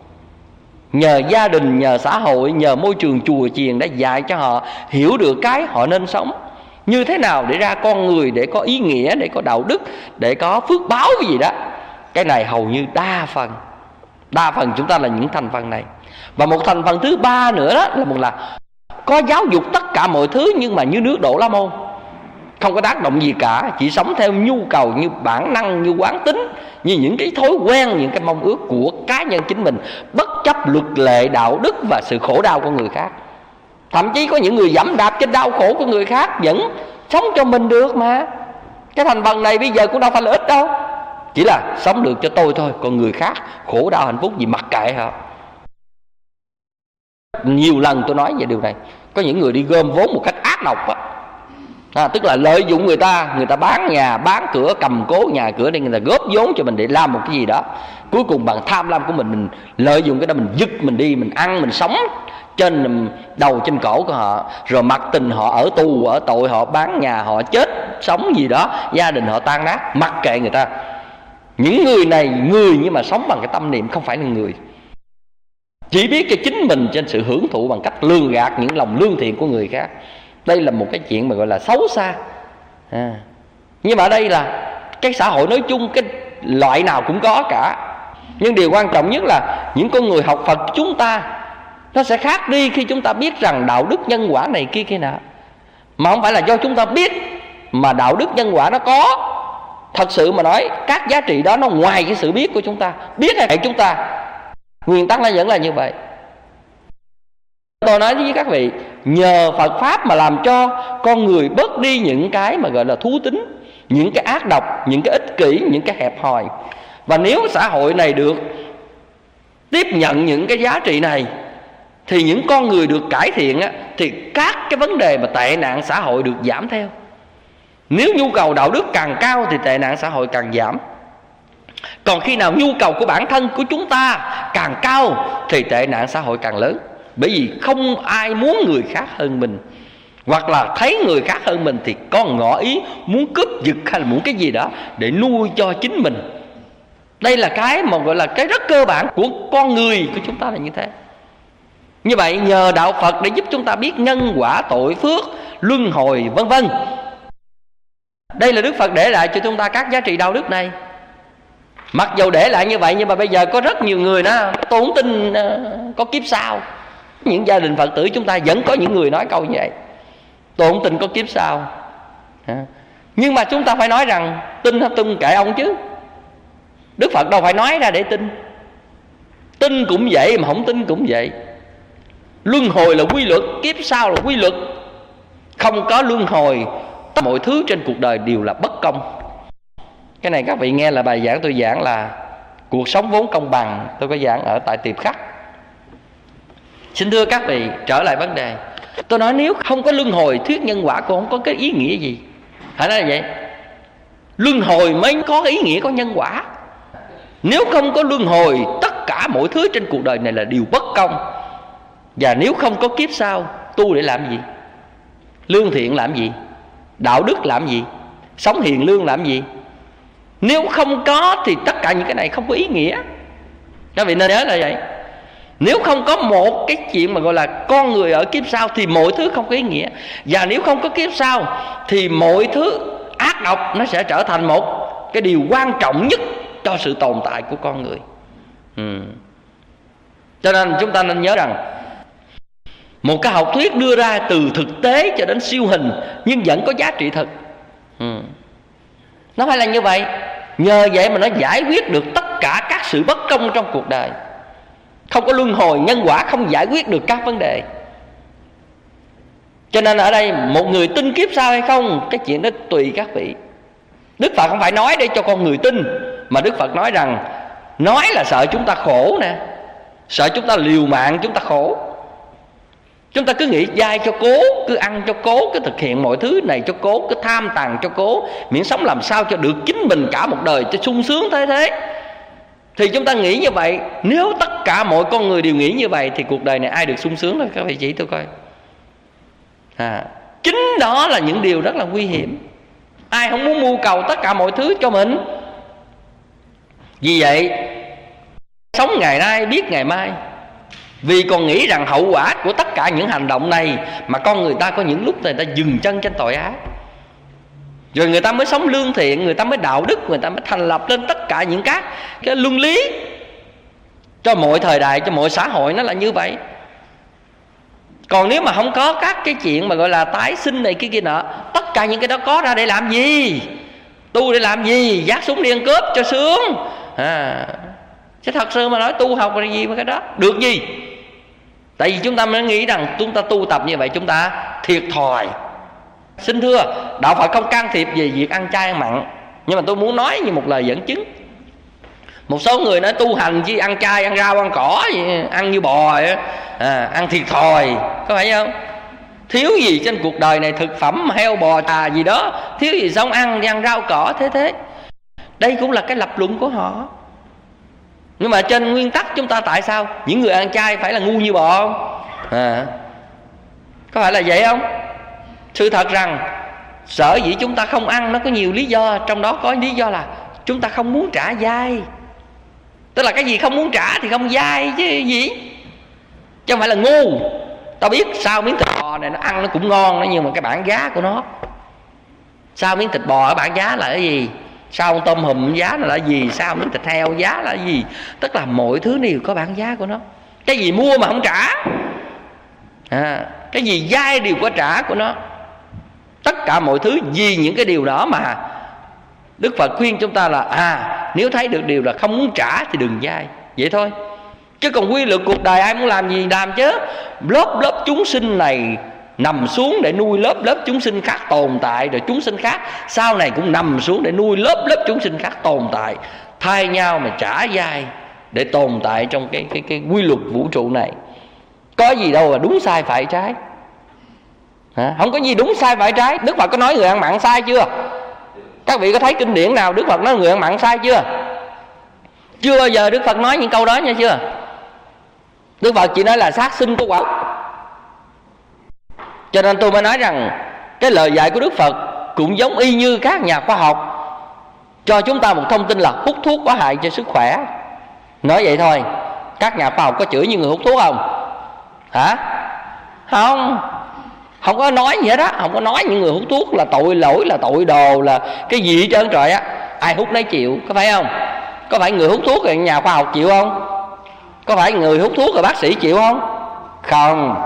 nhờ gia đình, nhờ xã hội, nhờ môi trường chùa chiền đã dạy cho họ hiểu được cái họ nên sống như thế nào để ra con người, để có ý nghĩa, để có đạo đức, để có phước báo cái gì đó. Cái này hầu như đa phần Đa phần chúng ta là những thành phần này. Và một thành phần thứ ba nữa đó là một là có giáo dục tất cả mọi thứ, nhưng mà như nước đổ lá môn, không có tác động gì cả, chỉ sống theo nhu cầu, như bản năng, như quán tính, như những cái thói quen, những cái mong ước của cá nhân chính mình, bất chấp luật lệ, đạo đức và sự khổ đau của người khác. Thậm chí có những người dẫm đạp trên đau khổ của người khác vẫn sống cho mình được mà. Cái thành phần này bây giờ cũng đâu phải là ít đâu, chỉ là sống được cho tôi thôi, còn người khác khổ đau hạnh phúc gì mặc kệ họ. Nhiều lần tôi nói về điều này. Có những người đi gom vốn một cách ác độc á, à, tức là lợi dụng người ta, người ta bán nhà, bán cửa, cầm cố nhà cửa để người ta góp vốn cho mình để làm một cái gì đó. Cuối cùng bằng tham lam của mình, mình lợi dụng cái đó, mình dứt mình đi, mình ăn, mình sống trên đầu trên cổ của họ, rồi mặc tình họ ở tù, ở tội, họ bán nhà, họ chết, sống gì đó, gia đình họ tan nát, mặc kệ người ta. Những người này người nhưng mà sống bằng cái tâm niệm không phải là người, chỉ biết cho chính mình trên sự hưởng thụ bằng cách lường gạt những lòng lương thiện của người khác. Đây là một cái chuyện mà gọi là xấu xa. À. Nhưng mà ở đây là cái xã hội nói chung, cái loại nào cũng có cả. Nhưng điều quan trọng nhất là những con người học Phật chúng ta, nó sẽ khác đi khi chúng ta biết rằng đạo đức nhân quả này kia kia nọ. Mà không phải là do chúng ta biết, mà đạo đức nhân quả nó có. Thật sự mà nói, các giá trị đó nó ngoài cái sự biết của chúng ta. Biết hay chúng ta, nguyên tắc nó vẫn là như vậy. Tôi nói với các vị, nhờ Phật Pháp mà làm cho con người bớt đi những cái mà gọi là thú tính, những cái ác độc, những cái ích kỷ, những cái hẹp hòi. Và nếu xã hội này được tiếp nhận những cái giá trị này, thì những con người được cải thiện á, thì các cái vấn đề mà tệ nạn xã hội được giảm theo. Nếu nhu cầu đạo đức càng cao thì tệ nạn xã hội càng giảm. Còn khi nào nhu cầu của bản thân của chúng ta càng cao thì tệ nạn xã hội càng lớn. Bởi vì không ai muốn người khác hơn mình, hoặc là thấy người khác hơn mình thì có ngỏ ý muốn cướp giật hay là muốn cái gì đó để nuôi cho chính mình. Đây là cái mà gọi là cái rất cơ bản của con người của chúng ta là như thế. Như vậy nhờ đạo Phật để giúp chúng ta biết nhân quả, tội phước, luân hồi vân vân. Đây là Đức Phật để lại cho chúng ta các giá trị đạo đức này. Mặc dù để lại như vậy, nhưng mà bây giờ có rất nhiều người đó tôi không tin uh, có kiếp sau. Những gia đình Phật tử chúng ta vẫn có những người nói câu như vậy, tôi không tin có kiếp sau. Nhưng mà chúng ta phải nói rằng tin hay tin kệ ông chứ. Đức Phật đâu phải nói ra để tin. Tin cũng vậy mà không tin cũng vậy. Luân hồi là quy luật, kiếp sau là quy luật. Không có luân hồi, tất mọi thứ trên cuộc đời đều là bất công. Cái này các vị nghe là bài giảng tôi giảng là cuộc sống vốn công bằng. Tôi có giảng ở tại Tiệp Khắc. Xin thưa các vị, trở lại vấn đề. Tôi nói nếu không có luân hồi, thuyết nhân quả cũng không có cái ý nghĩa gì. Phải nói là vậy. Luân hồi mới có ý nghĩa, có nhân quả. Nếu không có luân hồi, tất cả mọi thứ trên cuộc đời này là điều bất công. Và nếu không có kiếp sau, tu để làm gì? Lương thiện làm gì? Đạo đức làm gì? Sống hiền lương làm gì? Nếu không có thì tất cả những cái này không có ý nghĩa. Các vị nên nhớ là vậy. Nếu không có một cái chuyện mà gọi là con người ở kiếp sau thì mọi thứ không có ý nghĩa. Và nếu không có kiếp sau thì mọi thứ ác độc nó sẽ trở thành một cái điều quan trọng nhất cho sự tồn tại của con người. ừ. Cho nên chúng ta nên nhớ rằng một cái học thuyết đưa ra từ thực tế cho đến siêu hình nhưng vẫn có giá trị thực. ừ. Nó phải là như vậy. Nhờ vậy mà nó giải quyết được tất cả các sự bất công trong cuộc đời. Không có luân hồi, nhân quả không giải quyết được các vấn đề. Cho nên ở đây một người tin kiếp sau hay không, cái chuyện đó tùy các vị. Đức Phật không phải nói để cho con người tin, mà Đức Phật nói rằng nói là sợ chúng ta khổ nè, sợ chúng ta liều mạng chúng ta khổ. Chúng ta cứ nghĩ dai cho cố, cứ ăn cho cố, cứ thực hiện mọi thứ này cho cố, cứ tham tàn cho cố, miễn sống làm sao cho được chính mình cả một đời cho sung sướng thế thế. Thì chúng ta nghĩ như vậy. Nếu tất cả mọi con người đều nghĩ như vậy thì cuộc đời này ai được sung sướng đâu? Các vị chỉ tôi coi. à, Chính đó là những điều rất là nguy hiểm. Ai không muốn mưu cầu tất cả mọi thứ cho mình. Vì vậy sống ngày nay biết ngày mai. Vì còn nghĩ rằng hậu quả của tất cả những hành động này mà con người ta có những lúc người ta dừng chân trên tội ác, rồi người ta mới sống lương thiện, người ta mới đạo đức, người ta mới thành lập lên tất cả những các cái luân lý cho mọi thời đại, cho mọi xã hội. Nó là như vậy. Còn nếu mà không có các cái chuyện mà gọi là tái sinh này kia kia nọ, tất cả những cái đó có ra để làm gì? Tu để làm gì? Vác súng đi ăn cướp cho sướng à. Chứ thật sự mà nói tu học là gì mà cái đó được gì? Tại vì chúng ta mới nghĩ rằng chúng ta tu tập như vậy chúng ta thiệt thòi. Xin thưa, đạo Phật không can thiệp về việc ăn chay ăn mặn, nhưng mà tôi muốn nói như một lời dẫn chứng. Một số người nói tu hành chỉ ăn chay, ăn rau, ăn cỏ vậy, ăn như bò vậy, à, ăn thiệt thòi, có phải không? Thiếu gì trên cuộc đời này, thực phẩm heo bò trà gì đó, thiếu gì sống ăn, ăn rau cỏ thế thế. Đây cũng là cái lập luận của họ. Nhưng mà trên nguyên tắc chúng ta tại sao những người ăn chay phải là ngu như bò không? À, có phải là vậy không? Sự thật rằng sở dĩ chúng ta không ăn nó có nhiều lý do. Trong đó có lý do là chúng ta không muốn trả dai. Tức là cái gì không muốn trả thì không dai chứ gì. Chứ không phải là ngu. Tao biết sao miếng thịt bò này nó ăn nó cũng ngon đó, nhưng mà cái bảng giá của nó, sao miếng thịt bò ở bảng giá là cái gì, sao con tôm hùm giá nó là gì, sao miếng thịt heo giá là gì. Tức là mọi thứ đều có bảng giá của nó. Cái gì mua mà không trả à, cái gì dai đều có trả của nó. Tất cả mọi thứ vì những cái điều đó mà Đức Phật khuyên chúng ta là à, nếu thấy được điều là không muốn trả thì đừng dai. Vậy thôi. Chứ còn quy luật cuộc đời ai muốn làm gì làm chứ. Lớp lớp chúng sinh này nằm xuống để nuôi lớp lớp chúng sinh khác tồn tại, rồi chúng sinh khác sau này cũng nằm xuống để nuôi lớp lớp chúng sinh khác tồn tại, thay nhau mà trả dai để tồn tại trong cái, cái, cái quy luật vũ trụ này. Có gì đâu là đúng sai phải trái. Hả? Không có gì đúng sai phải trái. Đức Phật có nói người ăn mặn sai chưa? Các vị có thấy kinh điển nào Đức Phật nói người ăn mặn sai chưa? Chưa bao giờ Đức Phật nói những câu đó nha chưa. Đức Phật chỉ nói là sát sinh của quả. Cho nên tôi mới nói rằng cái lời dạy của Đức Phật cũng giống y như các nhà khoa học cho chúng ta một thông tin là hút thuốc có hại cho sức khỏe. Nói vậy thôi. Các nhà khoa học có chửi như người hút thuốc không? Hả? Không, không có nói gì hết á, không có nói những người hút thuốc là tội lỗi, là tội đồ, là cái gì hết trơn trời á. Ai hút nấy chịu, có phải không? Có phải người hút thuốc rồi nhà khoa học chịu không? Có phải người hút thuốc rồi bác sĩ chịu không? Không.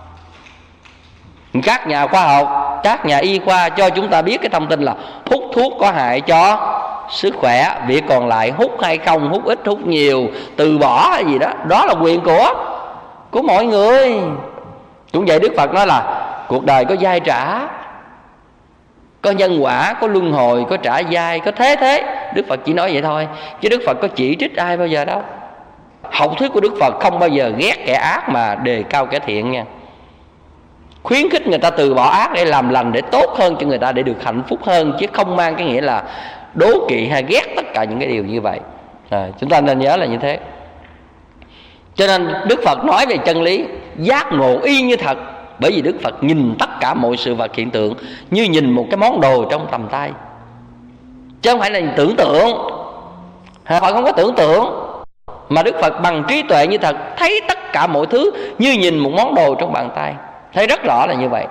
Các nhà khoa học, các nhà y khoa cho chúng ta biết cái thông tin là hút thuốc có hại cho sức khỏe. Việc còn lại hút hay không, hút ít hút nhiều, từ bỏ hay gì đó, đó là quyền của của mọi người. Cũng vậy, Đức Phật nói là cuộc đời có giai trả, có nhân quả, có luân hồi, có trả giai, có thế thế. Đức Phật chỉ nói vậy thôi, chứ Đức Phật có chỉ trích ai bao giờ đâu. Học thuyết của Đức Phật không bao giờ ghét kẻ ác mà đề cao kẻ thiện nha. Khuyến khích người ta từ bỏ ác để làm lành, để tốt hơn cho người ta, để được hạnh phúc hơn, chứ không mang cái nghĩa là đố kỵ hay ghét tất cả những cái điều như vậy. À, chúng ta nên nhớ là như thế. Cho nên Đức Phật nói về chân lý giác ngộ y như thật, bởi vì Đức Phật nhìn tất cả mọi sự vật hiện tượng như nhìn một cái món đồ trong tầm tay, chứ không phải là tưởng tượng. Phật không có tưởng tượng, mà Đức Phật bằng trí tuệ như thật thấy tất cả mọi thứ như nhìn một món đồ trong bàn tay, thấy rất rõ là như vậy.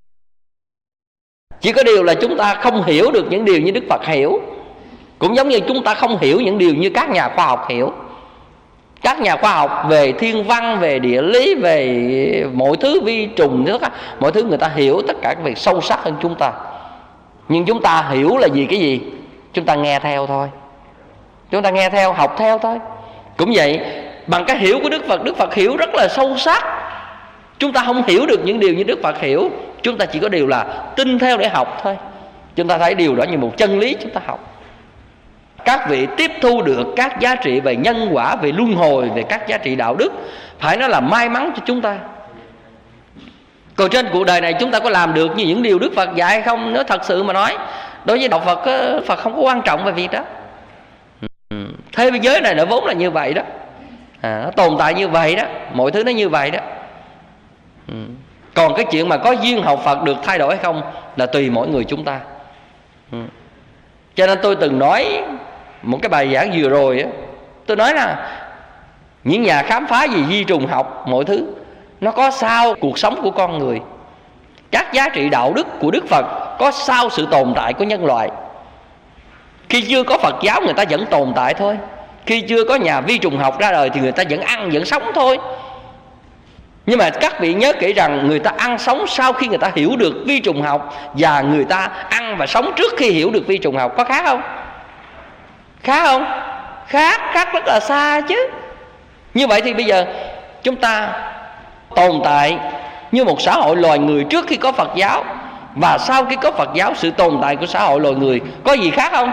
Chỉ có điều là chúng ta không hiểu được những điều như Đức Phật hiểu, cũng giống như chúng ta không hiểu những điều như các nhà khoa học hiểu. Các nhà khoa học về thiên văn, về địa lý, về mọi thứ vi trùng, mọi thứ người ta hiểu tất cả các việc sâu sắc hơn chúng ta. Nhưng chúng ta hiểu là gì, cái gì? Chúng ta nghe theo thôi. Chúng ta nghe theo, học theo thôi. Cũng vậy, bằng cái hiểu của Đức Phật, Đức Phật hiểu rất là sâu sắc. Chúng ta không hiểu được những điều như Đức Phật hiểu, chúng ta chỉ có điều là tin theo để học thôi. Chúng ta thấy điều đó như một chân lý chúng ta học. Các vị tiếp thu được các giá trị về nhân quả, về luân hồi, về các giá trị đạo đức, phải nói là may mắn cho chúng ta. Còn trên cuộc đời này chúng ta có làm được như những điều Đức Phật dạy hay không? Nếu thật sự mà nói, đối với đạo Phật, Phật không có quan trọng về việc đó. Thế giới này nó vốn là như vậy đó, à, nó tồn tại như vậy đó, mọi thứ nó như vậy đó. Còn cái chuyện mà có duyên học Phật được thay đổi hay không là tùy mỗi người chúng ta. Cho nên tôi từng nói một cái bài giảng vừa rồi á, tôi nói là những nhà khám phá về di trùng học, mọi thứ nó có sau cuộc sống của con người. Các giá trị đạo đức của Đức Phật có sau sự tồn tại của nhân loại. Khi chưa có Phật giáo người ta vẫn tồn tại thôi. Khi chưa có nhà vi trùng học ra đời thì người ta vẫn ăn, vẫn sống thôi. Nhưng mà các vị nhớ kỹ rằng người ta ăn sống sau khi người ta hiểu được vi trùng học, và người ta ăn và sống trước khi hiểu được vi trùng học. Có khác không? Khác không? Khác, khác rất là xa chứ. Như vậy thì bây giờ chúng ta tồn tại như một xã hội loài người trước khi có Phật giáo, và sau khi có Phật giáo, sự tồn tại của xã hội loài người có gì khác không?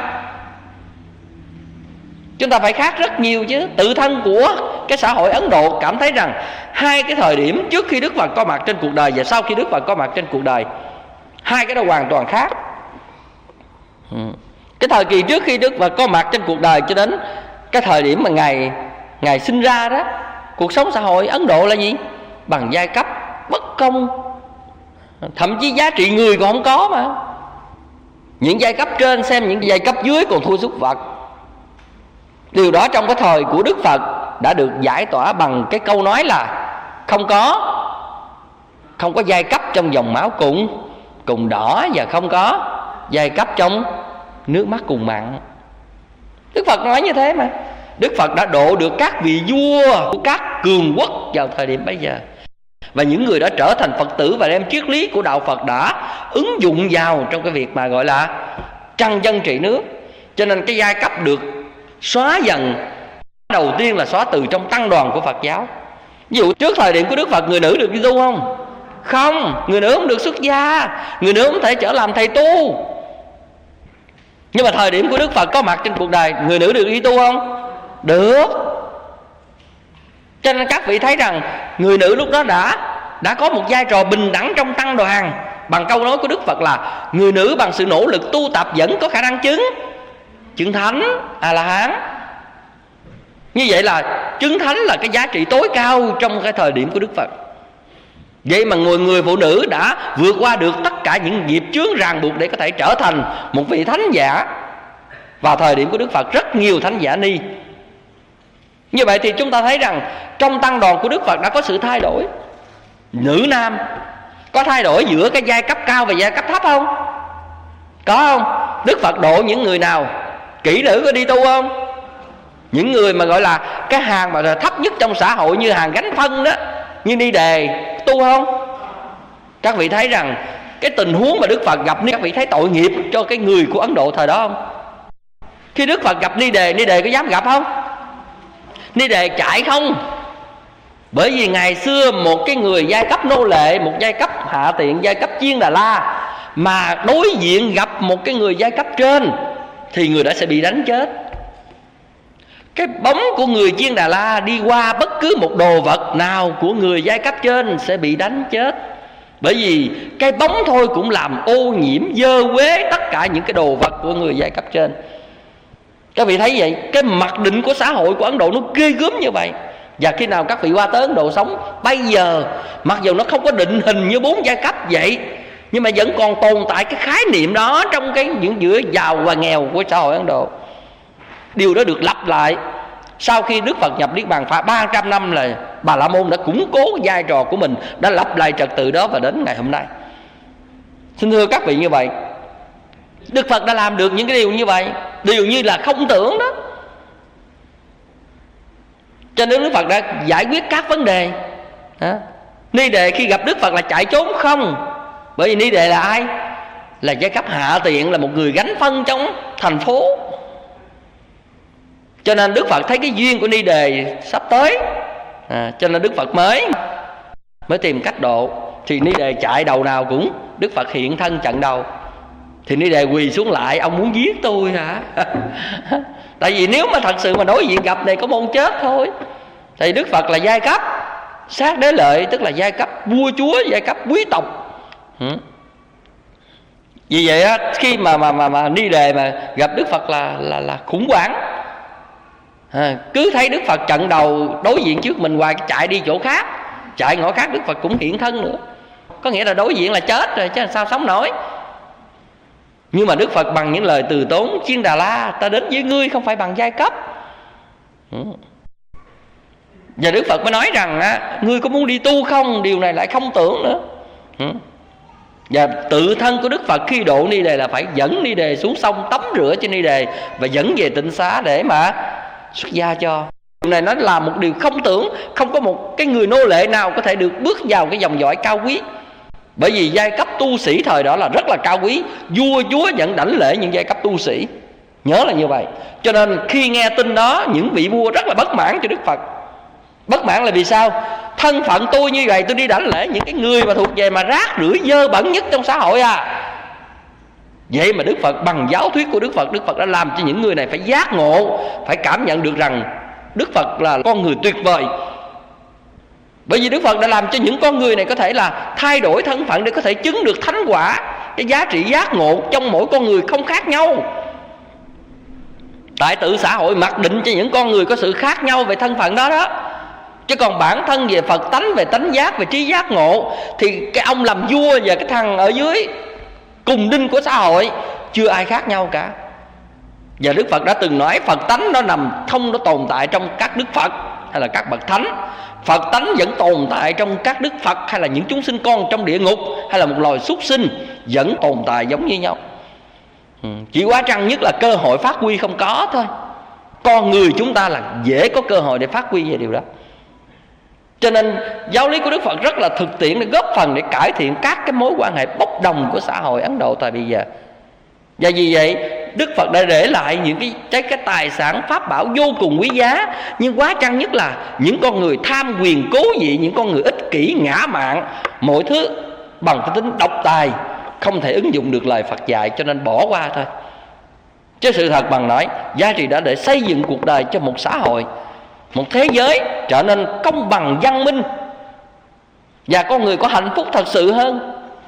Chúng ta phải khác rất nhiều chứ. Tự thân của cái xã hội Ấn Độ cảm thấy rằng hai cái thời điểm trước khi Đức Phật có mặt trên cuộc đời và sau khi Đức Phật có mặt trên cuộc đời, hai cái đó hoàn toàn khác. Cái thời kỳ trước khi Đức Phật có mặt trên cuộc đời cho đến cái thời điểm mà Ngài Ngài sinh ra đó, cuộc sống xã hội Ấn Độ là gì? Bằng giai cấp, bất công, thậm chí giá trị người còn không có mà. Những giai cấp trên xem những giai cấp dưới còn thua súc vật. Điều đó trong cái thời của Đức Phật đã được giải tỏa bằng cái câu nói là không có Không có giai cấp trong dòng máu cùng cùng đỏ, và không có giai cấp trong nước mắt cùng mặn. Đức Phật nói như thế mà. Đức Phật đã độ được các vị vua của các cường quốc vào thời điểm bây giờ, và những người đã trở thành Phật tử và đem triết lý của đạo Phật đã ứng dụng vào trong cái việc mà gọi là trăng dân trị nước. Cho nên cái giai cấp được xóa dần. Đầu tiên là xóa từ trong tăng đoàn của Phật giáo. Ví dụ trước thời điểm của Đức Phật người nữ được đi tu không? Không, người nữ không được xuất gia, người nữ không thể trở làm thầy tu. Nhưng mà thời điểm của Đức Phật có mặt trên cuộc đời, người nữ được đi tu không? Được. Cho nên các vị thấy rằng người nữ lúc đó đã đã có một vai trò bình đẳng trong tăng đoàn. Bằng câu nói của Đức Phật là người nữ bằng sự nỗ lực tu tập vẫn có khả năng chứng chứng thánh, A-la-hán. Như vậy là chứng thánh là cái giá trị tối cao trong cái thời điểm của Đức Phật. Vậy mà người người phụ nữ đã vượt qua được tất cả những nghiệp chướng ràng buộc để có thể trở thành một vị thánh giả. Vào thời điểm của Đức Phật rất nhiều thánh giả ni. Như vậy thì chúng ta thấy rằng trong tăng đoàn của Đức Phật đã có sự thay đổi. nữ nam. Có thay đổi giữa cái giai cấp cao và giai cấp thấp không? Có không? Đức Phật độ những người nào? Kỹ nữ có đi tu không? Những người mà gọi là cái hàng mà thấp nhất trong xã hội, như hàng gánh phân đó, như Ni Đề, tu không? Các vị thấy rằng cái tình huống mà Đức Phật gặp, các vị thấy tội nghiệp cho cái người của Ấn Độ thời đó không? Khi Đức Phật gặp Ni Đề, Ni Đề có dám gặp không? Ni Đề chạy không? Bởi vì ngày xưa một cái người giai cấp nô lệ, một giai cấp hạ tiện, giai cấp Chiên Đà La, mà đối diện gặp một cái người giai cấp trên thì người đó sẽ bị đánh chết. Cái bóng của người Chiên Đà La đi qua bất cứ một đồ vật nào của người giai cấp trên sẽ bị đánh chết. Bởi vì cái bóng thôi cũng làm ô nhiễm, dơ quế tất cả những cái đồ vật của người giai cấp trên. Các vị thấy vậy, cái mặc định của xã hội của Ấn Độ nó ghê gớm như vậy. Và khi nào các vị qua tới Ấn Độ sống bây giờ, mặc dù nó không có định hình như bốn giai cấp vậy, nhưng mà vẫn còn tồn tại cái khái niệm đó trong cái những giữa giàu và nghèo của xã hội Ấn Độ. Điều đó được lặp lại sau khi Đức Phật nhập Niết Bàn. Phải ba trăm năm là Bà La Môn đã củng cố vai trò của mình, đã lặp lại trật tự đó, và đến ngày hôm nay. Xin thưa các vị, như vậy Đức Phật đã làm được những cái điều như vậy, điều như là không tưởng đó. Cho nên Đức Phật đã giải quyết các vấn đề. Hả? Ni Đề khi gặp Đức Phật là chạy trốn không? Bởi vì Ni Đề là ai? Là giai cấp hạ tiện, là một người gánh phân trong thành phố. Cho nên Đức Phật thấy cái duyên của Ni Đề sắp tới, à, cho nên Đức Phật mới mới tìm cách độ. Thì Ni Đề chạy đầu nào cũng Đức Phật hiện thân chặn đầu. Thì Ni Đề quỳ xuống lại: ông muốn giết tôi hả? Tại vì nếu mà thật sự mà đối diện gặp này có môn chết thôi. Thì Đức Phật là giai cấp sát đế lợi, tức là giai cấp vua chúa, giai cấp quý tộc. ừ. Vì vậy á, khi mà mà mà, mà Ni Đề mà gặp Đức Phật là là là khủng hoảng. À, cứ thấy Đức Phật trận đầu đối diện trước mình hoài, chạy đi chỗ khác, chạy ngõ khác Đức Phật cũng hiện thân nữa. Có nghĩa là đối diện là chết rồi chứ làm sao sống nổi. Nhưng mà Đức Phật bằng những lời từ tốn: Chiên Đà La, ta đến với ngươi không phải bằng giai cấp. ừ. Và Đức Phật mới nói rằng á, ngươi có muốn đi tu không? Điều này lại không tưởng nữa. ừ. Và tự thân của Đức Phật khi độ Ni Đề là phải dẫn Ni Đề xuống sông tắm rửa cho Ni Đề, và dẫn về tịnh xá để mà xuất gia cho. Điều này nó là một điều không tưởng. Không có một cái người nô lệ nào có thể được bước vào cái dòng dõi cao quý. Bởi vì giai cấp tu sĩ thời đó là rất là cao quý, vua chúa nhận đảnh lễ những giai cấp tu sĩ. Nhớ là như vậy. Cho nên khi nghe tin đó, những vị vua rất là bất mãn cho Đức Phật. Bất mãn là vì sao? Thân phận tôi như vậy, tôi đi đảnh lễ những cái người mà thuộc về mà rác rưởi dơ bẩn nhất trong xã hội à. Vậy mà Đức Phật bằng giáo thuyết của Đức Phật, Đức Phật đã làm cho những người này phải giác ngộ, phải cảm nhận được rằng Đức Phật là con người tuyệt vời. Bởi vì Đức Phật đã làm cho những con người này có thể là thay đổi thân phận để có thể chứng được thánh quả. Cái giá trị giác ngộ trong mỗi con người không khác nhau. Tại tự xã hội mặc định cho những con người có sự khác nhau về thân phận đó đó. Chứ còn bản thân về Phật tánh, về tánh giác, về trí giác ngộ, thì cái ông làm vua và cái thằng ở dưới cùng đinh của xã hội chưa ai khác nhau cả. Và Đức Phật đã từng nói Phật tánh nó nằm không nó tồn tại trong các Đức Phật hay là các bậc thánh. Phật tánh vẫn tồn tại trong các Đức Phật hay là những chúng sinh con trong địa ngục, hay là một loài súc sinh vẫn tồn tại giống như nhau. ừ. Chỉ quá chăng nhất là cơ hội phát huy không có thôi. Con người chúng ta là dễ có cơ hội để phát huy về điều đó. Cho nên giáo lý của Đức Phật rất là thực tiễn để góp phần để cải thiện các cái mối quan hệ bốc đồng của xã hội Ấn Độ thời bây giờ. Và vì vậy Đức Phật đã để lại những cái, cái, cái tài sản pháp bảo vô cùng quý giá. Nhưng quá chăng nhất là những con người tham quyền cố vị, những con người ích kỷ ngã mạn, mọi thứ bằng cái tính độc tài, không thể ứng dụng được lời Phật dạy, cho nên bỏ qua thôi. Chứ sự thật bằng nói giá trị đã để xây dựng cuộc đời cho một xã hội, một thế giới trở nên công bằng văn minh, và con người có hạnh phúc thật sự hơn.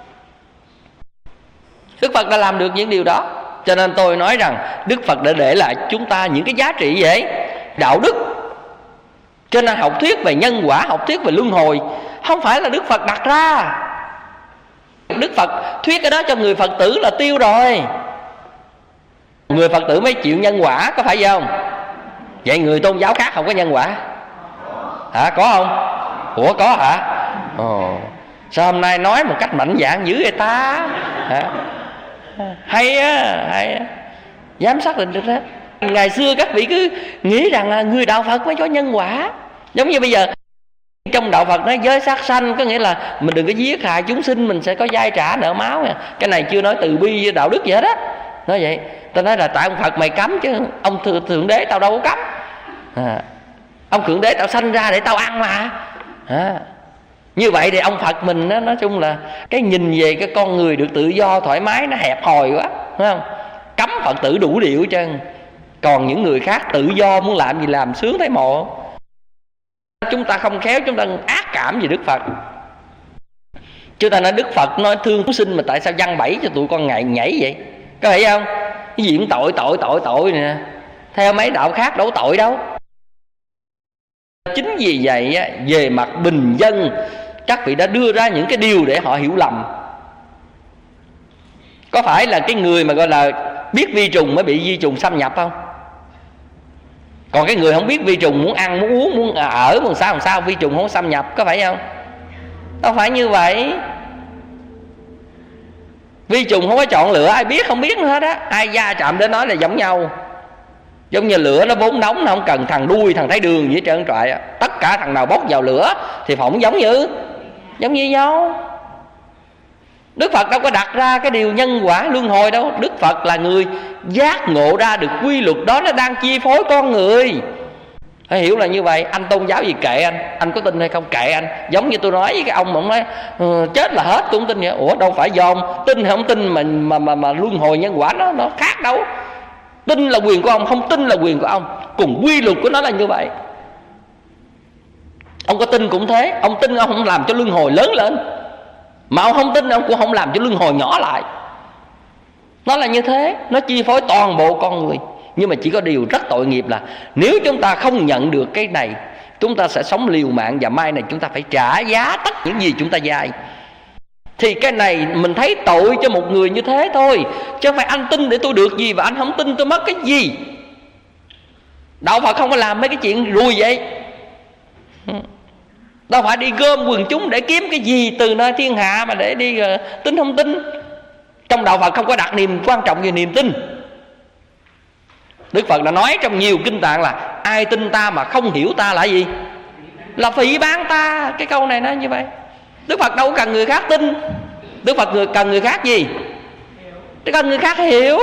Đức Phật đã làm được những điều đó. Cho nên tôi nói rằng Đức Phật đã để lại chúng ta những cái giá trị gì ấy? Đạo đức. Cho nên học thuyết về nhân quả, học thuyết về luân hồi không phải là Đức Phật đặt ra. Đức Phật thuyết cái đó cho người Phật tử là tiêu rồi. Người Phật tử mới chịu nhân quả, có phải vậy không? Vậy người tôn giáo khác không có nhân quả hả? Có không? Ủa có hả? Ồ Sao hôm nay nói một cách mạnh dạn dữ vậy ta? Hả? Hay á, hay á. Dám xác định được hết. Ngày xưa các vị cứ nghĩ rằng là người đạo Phật mới có nhân quả. Giống như bây giờ trong đạo Phật nói giới sát sanh, có nghĩa là mình đừng có giết hại chúng sinh, mình sẽ có dai trả nợ máu nha. Cái này chưa nói từ bi đạo đức gì hết á. Nói vậy, ta nói là tại ông Phật mày cấm chứ ông thượng, thượng đế tao đâu có cấm. À, ông thượng đế tao sanh ra để tao ăn mà. À, như vậy thì ông Phật mình đó, nói chung là cái nhìn về cái con người được tự do thoải mái nó hẹp hòi quá, phải không? Cấm Phật tử đủ điệu hết trơn. Còn những người khác tự do muốn làm gì làm, sướng thấy mộ. Chúng ta không khéo, chúng ta ác cảm về Đức Phật. Chúng ta nói Đức Phật nói thương chúng sinh mà tại sao giăng bẫy cho tụi con ngại nhảy vậy? Có phải không? Cái gì cũng tội tội tội tội nè. Theo mấy đạo khác đâu tội đâu. Chính vì vậy về mặt bình dân, các vị đã đưa ra những cái điều để họ hiểu lầm. Có phải là cái người mà gọi là biết vi trùng mới bị vi trùng xâm nhập không? Còn cái người không biết vi trùng, muốn ăn, muốn uống, muốn ở, muốn sao làm sao, vi trùng không xâm nhập, có phải không? Không phải như vậy. Vi trùng không có chọn lựa, ai biết không biết nữa hết á. Ai da chạm đến nó là giống nhau. Giống như lửa nó vốn nóng, nó không cần thằng đuôi, thằng thái đường gì hết trơn trọi. Tất cả thằng nào bốc vào lửa thì phỏng giống như Giống như nhau. Đức Phật đâu có đặt ra cái điều nhân quả luân hồi đâu. Đức Phật là người giác ngộ ra được quy luật đó, nó đang chi phối con người. Phải hiểu là như vậy. Anh tôn giáo gì kệ anh, anh có tin hay không kệ anh. Giống như tôi nói với cái ông mà ông nói uh, chết là hết, tôi không tin vậy. Ủa đâu phải do ông tin hay không tin mà mà mà, mà luân hồi nhân quả nó nó khác đâu. Tin là quyền của ông, không tin là quyền của ông. Cùng quy luật của nó là như vậy. Ông có tin cũng thế. Ông tin ông không làm cho luân hồi lớn lên, mà ông không tin ông cũng không làm cho luân hồi nhỏ lại. Nó là như thế. Nó chi phối toàn bộ con người. Nhưng mà chỉ có điều rất tội nghiệp là nếu chúng ta không nhận được cái này, chúng ta sẽ sống liều mạng, và mai này chúng ta phải trả giá tất những gì chúng ta dai. Thì cái này mình thấy tội cho một người như thế thôi, chứ không phải anh tin để tôi được gì và anh không tin tôi mất cái gì. Đạo Phật không có làm mấy cái chuyện rùi vậy. Đâu phải đi gom quần chúng để kiếm cái gì từ nơi thiên hạ mà để đi uh, tin không tin. Trong đạo Phật không có đặt niềm quan trọng về niềm tin. Đức Phật đã nói trong nhiều kinh tạng là ai tin ta mà không hiểu ta là gì? Là phỉ báng ta. Cái câu này nó như vậy. Đức Phật đâu cần người khác tin. Đức Phật người cần người khác gì? Đức cần người khác hiểu.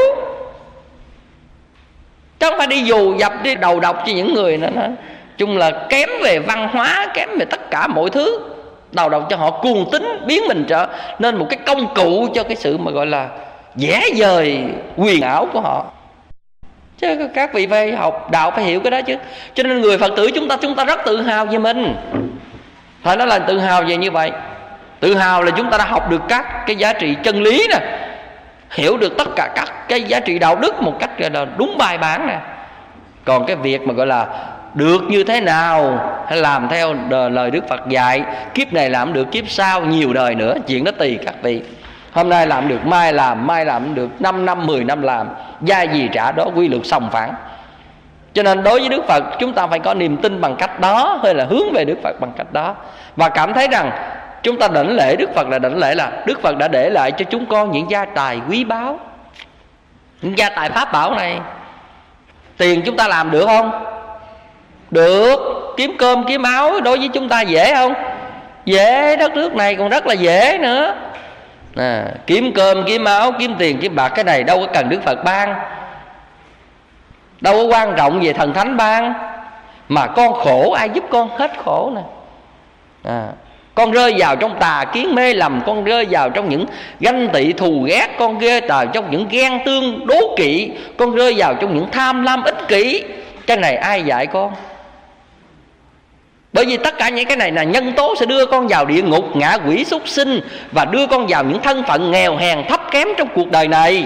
Chứ không phải đi dù dập, đi đầu độc cho những người nữa. Chung là kém về văn hóa, kém về tất cả mọi thứ. Đầu độc cho họ cuồng tín, biến mình trở nên một cái công cụ cho cái sự mà gọi là vẽ vời quyền ảo của họ. Chứ các vị phải học đạo phải hiểu cái đó chứ. Cho nên người Phật tử chúng ta chúng ta rất tự hào về mình. Phải nói là tự hào về như vậy. Tự hào là chúng ta đã học được các cái giá trị chân lý nè, hiểu được tất cả các cái giá trị đạo đức một cách là đúng bài bản nè. Còn cái việc mà gọi là được như thế nào, hay làm theo lời Đức Phật dạy, kiếp này làm được, kiếp sau nhiều đời nữa, chuyện đó tùy các vị. Hôm nay làm được, mai làm, mai làm được, năm năm, mười năm làm, gia gì trả đó, quy luật sòng phẳng. Cho nên đối với Đức Phật chúng ta phải có niềm tin bằng cách đó, hay là hướng về Đức Phật bằng cách đó. Và cảm thấy rằng chúng ta đảnh lễ Đức Phật là đảnh lễ là Đức Phật đã để lại cho chúng con những gia tài quý báu. Những gia tài pháp bảo này, tiền chúng ta làm được không? Được. Kiếm cơm kiếm áo đối với chúng ta dễ không? Dễ. Đất nước này còn rất là dễ nữa. À, kiếm cơm kiếm áo, kiếm tiền kiếm bạc, cái này đâu có cần Đức Phật ban, đâu có quan trọng về thần thánh ban. Mà con khổ ai giúp con? Hết khổ nè. À, con rơi vào trong tà kiến mê lầm, con rơi vào trong những ganh tị thù ghét, con rơi vào trong những ghen tương đố kỵ, con rơi vào trong những tham lam ích kỷ. Cái này ai dạy con? Bởi vì tất cả những cái này là nhân tố sẽ đưa con vào địa ngục, ngạ quỷ súc sinh, và đưa con vào những thân phận nghèo hèn thấp kém trong cuộc đời này.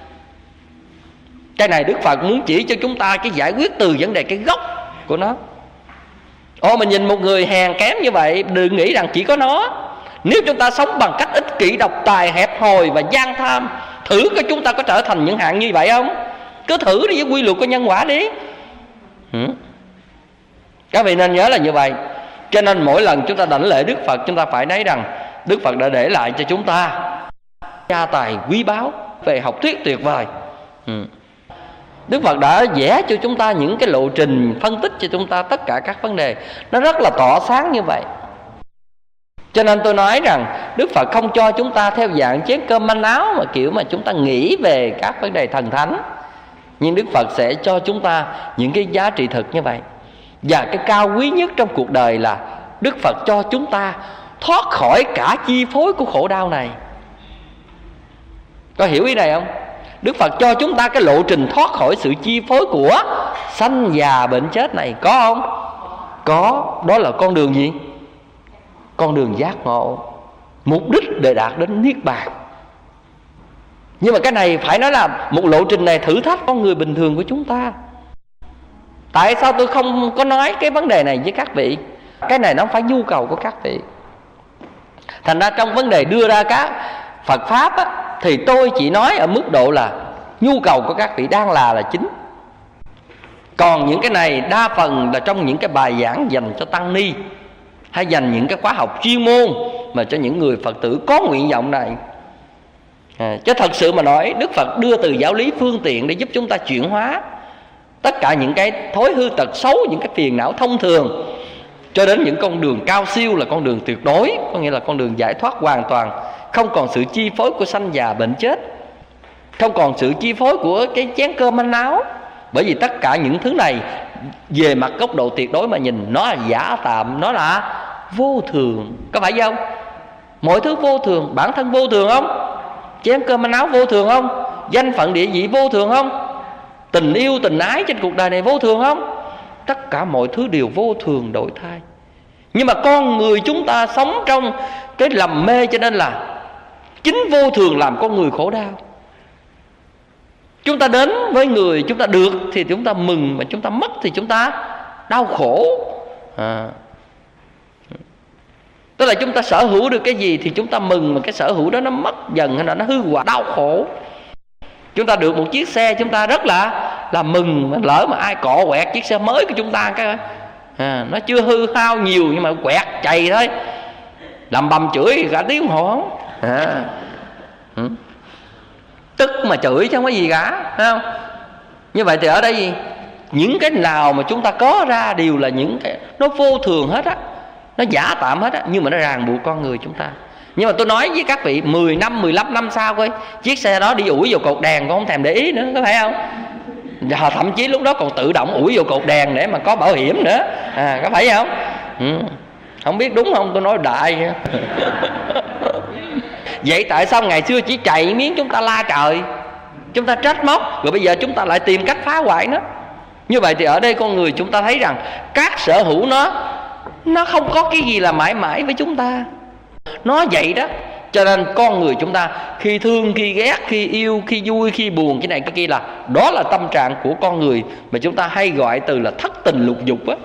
Cái này Đức Phật muốn chỉ cho chúng ta cái giải quyết từ vấn đề cái gốc của nó. Ô, mình nhìn một người hèn kém như vậy, đừng nghĩ rằng chỉ có nó. Nếu chúng ta sống bằng cách ích kỷ, độc tài, hẹp hòi và gian tham, thử coi chúng ta có trở thành những hạng như vậy không? Cứ thử đi với quy luật của nhân quả đi. ừ. Các vị nên nhớ là như vậy. Cho nên mỗi lần chúng ta đảnh lễ Đức Phật, chúng ta phải nói rằng Đức Phật đã để lại cho chúng ta gia tài quý báu về học thuyết tuyệt vời. ừ. Đức Phật đã vẽ cho chúng ta những cái lộ trình, phân tích cho chúng ta tất cả các vấn đề, nó rất là tỏ sáng như vậy. Cho nên tôi nói rằng Đức Phật không cho chúng ta theo dạng chén cơm manh áo mà kiểu mà chúng ta nghĩ về các vấn đề thần thánh. Nhưng Đức Phật sẽ cho chúng ta những cái giá trị thực như vậy. Và cái cao quý nhất trong cuộc đời là Đức Phật cho chúng ta thoát khỏi cả chi phối của khổ đau này. Có hiểu ý này không? Đức Phật cho chúng ta cái lộ trình thoát khỏi sự chi phối của sanh già bệnh chết này. Có không? Có. Đó là con đường gì? Con đường giác ngộ, mục đích để đạt đến niết bàn. Nhưng mà cái này phải nói là một lộ trình này thử thách con người bình thường của chúng ta. Tại sao tôi không có nói cái vấn đề này với các vị? Cái này nó không phải nhu cầu của các vị. Thành ra trong vấn đề đưa ra các Phật Pháp á, thì tôi chỉ nói ở mức độ là nhu cầu của các vị đang là là chính. Còn những cái này đa phần là trong những cái bài giảng dành cho tăng ni, hay dành những cái khóa học chuyên môn mà cho những người Phật tử có nguyện vọng này. à, Chứ thật sự mà nói, Đức Phật đưa từ giáo lý phương tiện để giúp chúng ta chuyển hóa tất cả những cái thói hư tật xấu, những cái phiền não thông thường, cho đến những con đường cao siêu là con đường tuyệt đối, có nghĩa là con đường giải thoát hoàn toàn, không còn sự chi phối của sanh già bệnh chết, không còn sự chi phối của cái chén cơm manh áo. Bởi vì tất cả những thứ này về mặt góc độ tuyệt đối mà nhìn, nó là giả tạm, nó là vô thường. Có phải không? Mọi thứ vô thường. Bản thân vô thường không? Chén cơm manh áo vô thường không? Danh phận địa vị vô thường không? Tình yêu tình ái trên cuộc đời này vô thường không? Tất cả mọi thứ đều vô thường đổi thay. Nhưng mà con người chúng ta sống trong cái lầm mê, cho nên là chính vô thường làm con người khổ đau. Chúng ta đến với người, chúng ta được thì chúng ta mừng, mà chúng ta mất thì chúng ta đau khổ. à. Tức là chúng ta sở hữu được cái gì thì chúng ta mừng, mà cái sở hữu đó nó mất dần hay là nó hư hoại, đau khổ. Chúng ta được một chiếc xe chúng ta rất là là mừng, mà lỡ mà ai cọ quẹt chiếc xe mới của chúng ta cái à, nó chưa hư hao nhiều nhưng mà quẹt chày thôi, làm bầm chửi cả tiếng đồng hồ. à. ừ. Tức mà chửi chứ không có gì cả, thấy không? Như vậy thì ở đây gì? Những cái nào mà chúng ta có ra đều là những cái nó vô thường hết á, nó giả tạm hết á, nhưng mà nó ràng buộc con người chúng ta. Nhưng mà tôi nói với các vị, mười năm, mười lăm năm sau coi, chiếc xe đó đi ủi vào cột đèn con không thèm để ý nữa, có phải không? Thậm chí lúc đó còn tự động ủi vào cột đèn để mà có bảo hiểm nữa, à, có phải không? Ừ. Không biết đúng không? Tôi nói đại. Vậy tại sao ngày xưa chỉ chạy miếng chúng ta la trời, chúng ta trách móc, rồi bây giờ chúng ta lại tìm cách phá hoại nó? Như vậy thì ở đây con người chúng ta thấy rằng các sở hữu nó nó không có cái gì là mãi mãi với chúng ta. Nó vậy đó. Cho nên con người chúng ta khi thương, khi ghét, khi yêu, khi vui, khi buồn, cái này cái kia, là đó là tâm trạng của con người mà chúng ta hay gọi từ là thất tình lục dục á.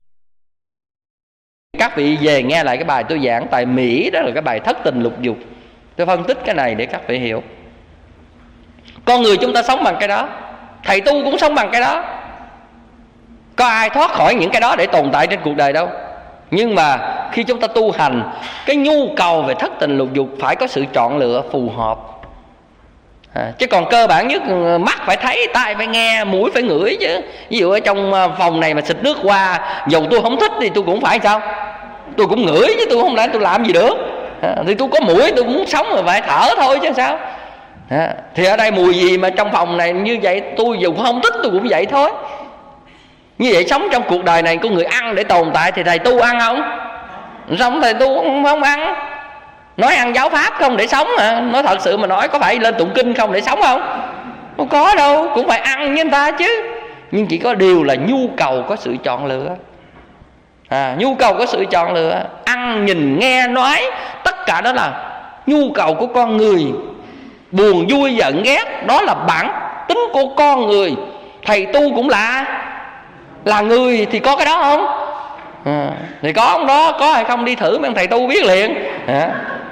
Các vị về nghe lại cái bài tôi giảng tại Mỹ, đó là cái bài thất tình lục dục. Tôi phân tích cái này để các vị hiểu. Con người chúng ta sống bằng cái đó, thầy tu cũng sống bằng cái đó. Có ai thoát khỏi những cái đó để tồn tại trên cuộc đời đâu. Nhưng mà khi chúng ta tu hành, cái nhu cầu về thất tình lục dục phải có sự chọn lựa phù hợp. à, Chứ còn cơ bản nhất, mắt phải thấy, tai phải nghe, mũi phải ngửi chứ. Ví dụ ở trong phòng này mà xịt nước qua, dầu tôi không thích thì tôi cũng phải sao? Tôi cũng ngửi chứ, tôi không lẽ tôi làm gì được. à, Thì tôi có mũi, tôi cũng sống rồi phải thở thôi chứ sao. à, Thì ở đây mùi gì mà trong phòng này như vậy, tôi dù không thích tôi cũng vậy thôi. Như vậy sống trong cuộc đời này, có người ăn để tồn tại thì thầy tu ăn không? Sống thầy tu không, không ăn. Nói ăn giáo pháp không để sống hả? Nói thật sự mà nói, có phải lên tụng kinh không để sống không? Không có đâu, cũng phải ăn với người ta chứ. Nhưng chỉ có điều là nhu cầu có sự chọn lựa. à, Nhu cầu có sự chọn lựa. Ăn, nhìn, nghe, nói, tất cả đó là nhu cầu của con người. Buồn, vui, giận, ghét, đó là bản tính của con người. Thầy tu cũng là Là người thì có cái đó không? à, Thì có không đó, có hay không đi thử mấy thầy tu biết liền. à.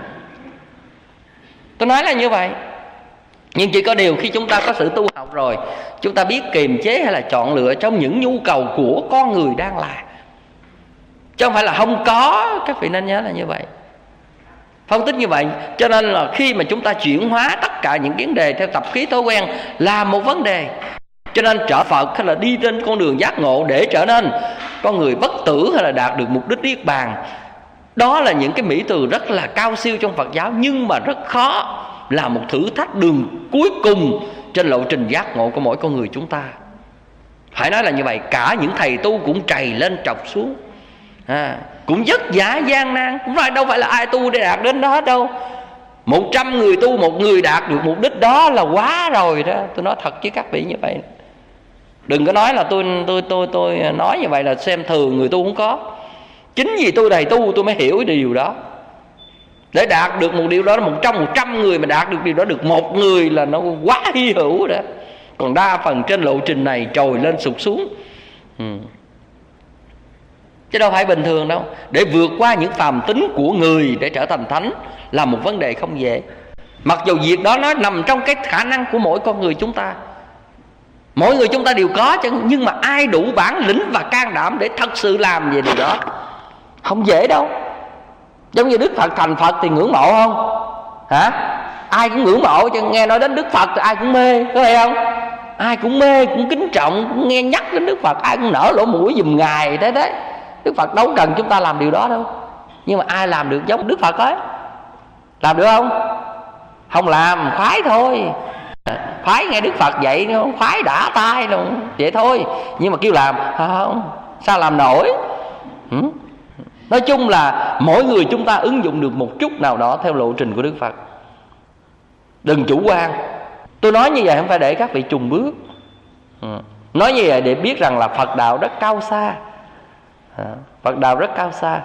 Tôi nói là như vậy. Nhưng chỉ có điều khi chúng ta có sự tu học rồi, chúng ta biết kiềm chế hay là chọn lựa trong những nhu cầu của con người đang là, chứ không phải là không có. Các vị nên nhớ là như vậy. Phân tích như vậy, cho nên là khi mà chúng ta chuyển hóa tất cả những vấn đề theo tập khí thói quen là một vấn đề. Cho nên trở Phật hay là đi trên con đường giác ngộ để trở nên con người bất tử hay là đạt được mục đích niết bàn, đó là những cái mỹ từ rất là cao siêu trong Phật giáo, nhưng mà rất khó, là một thử thách đường cuối cùng trên lộ trình giác ngộ của mỗi con người chúng ta. Phải nói là như vậy. Cả những thầy tu cũng trầy lên trọc xuống, à, cũng vất vả gian nan, cũng phải đâu phải là ai tu để đạt đến đó đâu. Một trăm người tu, một người đạt được mục đích đó là quá rồi đó. Tôi nói thật với các vị như vậy. Đừng có nói là tôi tôi tôi tôi nói như vậy là xem thường người tu, không có. Chính vì tôi thầy tu tôi mới hiểu cái điều đó. Để đạt được một điều đó, một trong một trăm người mà đạt được điều đó được một người là nó quá hy hữu đó. Còn đa phần trên lộ trình này trồi lên sụt xuống, ừ. chứ đâu phải bình thường đâu. Để vượt qua những phàm tính của người để trở thành thánh là một vấn đề không dễ. Mặc dù việc đó nó nằm trong cái khả năng của mỗi con người chúng ta, mỗi người chúng ta đều có chứ, nhưng mà ai đủ bản lĩnh và can đảm để thật sự làm về điều đó không dễ đâu. Giống như Đức Phật thành Phật thì ngưỡng mộ không? Hả? Ai cũng ngưỡng mộ chứ, nghe nói đến Đức Phật thì ai cũng mê, có phải không? Ai cũng mê, cũng kính trọng, cũng nghe nhắc đến Đức Phật, ai cũng nở lỗ mũi giùm Ngài thế đấy. Đức Phật đâu cần chúng ta làm điều đó đâu. Nhưng mà ai làm được giống Đức Phật ấy? Làm được không? Không làm, khoái thôi. Khoái nghe Đức Phật vậy, khoái đã tai luôn, vậy thôi. Nhưng mà kêu làm, không, sao làm nổi? Ừ? Nói chung là mỗi người chúng ta ứng dụng được một chút nào đó theo lộ trình của Đức Phật. Đừng chủ quan. Tôi nói như vậy không phải để các vị chùng bước, ừ. Nói như vậy để biết rằng là Phật đạo rất cao xa, à, Phật đạo rất cao xa.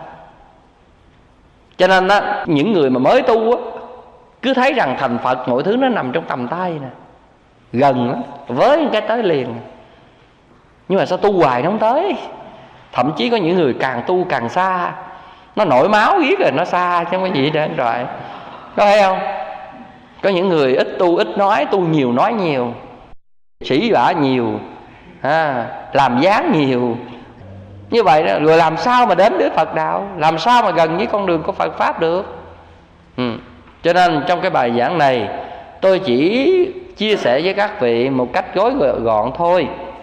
Cho nên đó, những người mà mới tu á, cứ thấy rằng thành Phật mọi thứ nó nằm trong tầm tay nè, gần lắm, với cái tới liền. Nhưng mà sao tu hoài nó không tới? Thậm chí có những người càng tu càng xa, nó nổi máu biết rồi nó xa chứ không có gì đến rồi. Có thấy không? Có những người ít tu ít nói, tu nhiều nói nhiều, sĩ vả nhiều, à, làm dáng nhiều. Như vậy đó, rồi làm sao mà đến với Phật đạo, làm sao mà gần với con đường của Phật Pháp được? Ừ. Cho nên trong cái bài giảng này tôi chỉ chia sẻ với các vị một cách gói gọn thôi,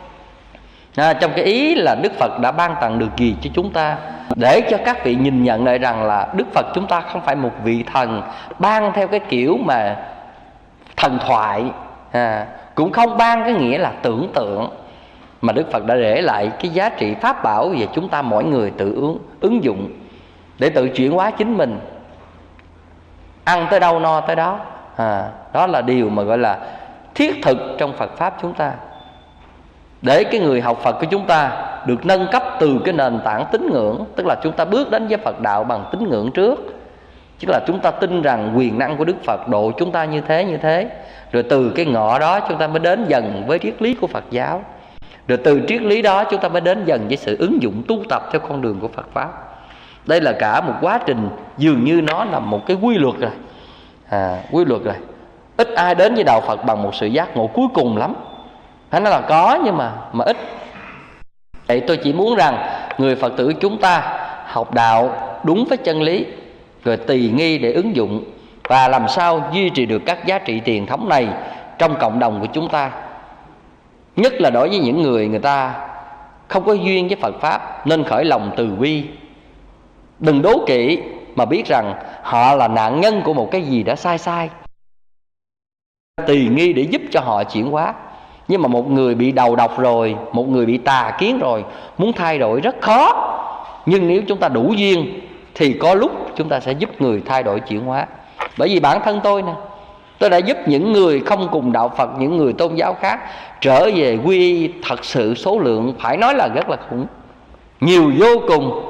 à, trong cái ý là Đức Phật đã ban tặng được gì cho chúng ta, để cho các vị nhìn nhận lại rằng là Đức Phật chúng ta không phải một vị thần ban theo cái kiểu mà thần thoại, à, cũng không ban cái nghĩa là tưởng tượng, mà Đức Phật đã để lại cái giá trị pháp bảo về chúng ta mỗi người tự ứng, ứng dụng để tự chuyển hóa chính mình. Ăn tới đâu no tới đó, à, đó là điều mà gọi là thiết thực trong Phật Pháp chúng ta, để cái người học Phật của chúng ta được nâng cấp từ cái nền tảng tín ngưỡng. Tức là chúng ta bước đến với Phật đạo bằng tín ngưỡng trước, tức là chúng ta tin rằng quyền năng của Đức Phật độ chúng ta như thế như thế. Rồi từ cái ngõ đó chúng ta mới đến dần với triết lý của Phật giáo. Rồi từ triết lý đó chúng ta mới đến dần với sự ứng dụng tu tập theo con đường của Phật Pháp. Đây là cả một quá trình, dường như nó là một cái quy luật rồi, à, quy luật rồi. Ít ai đến với đạo Phật bằng một sự giác ngộ cuối cùng lắm. Hay nói là có nhưng mà mà ít. Vậy tôi chỉ muốn rằng người Phật tử chúng ta học đạo đúng với chân lý, rồi tùy nghi để ứng dụng, và làm sao duy trì được các giá trị truyền thống này trong cộng đồng của chúng ta. Nhất là đối với những người người ta không có duyên với Phật Pháp, nên khởi lòng từ bi. Đừng đố kỵ, mà biết rằng họ là nạn nhân của một cái gì đã sai sai, tùy nghi để giúp cho họ chuyển hóa. Nhưng mà một người bị đầu độc rồi, một người bị tà kiến rồi, muốn thay đổi rất khó. Nhưng nếu chúng ta đủ duyên thì có lúc chúng ta sẽ giúp người thay đổi chuyển hóa. Bởi vì bản thân tôi nè, tôi đã giúp những người không cùng đạo Phật, những người tôn giáo khác trở về quy y thật sự, số lượng phải nói là rất là khủng, nhiều vô cùng.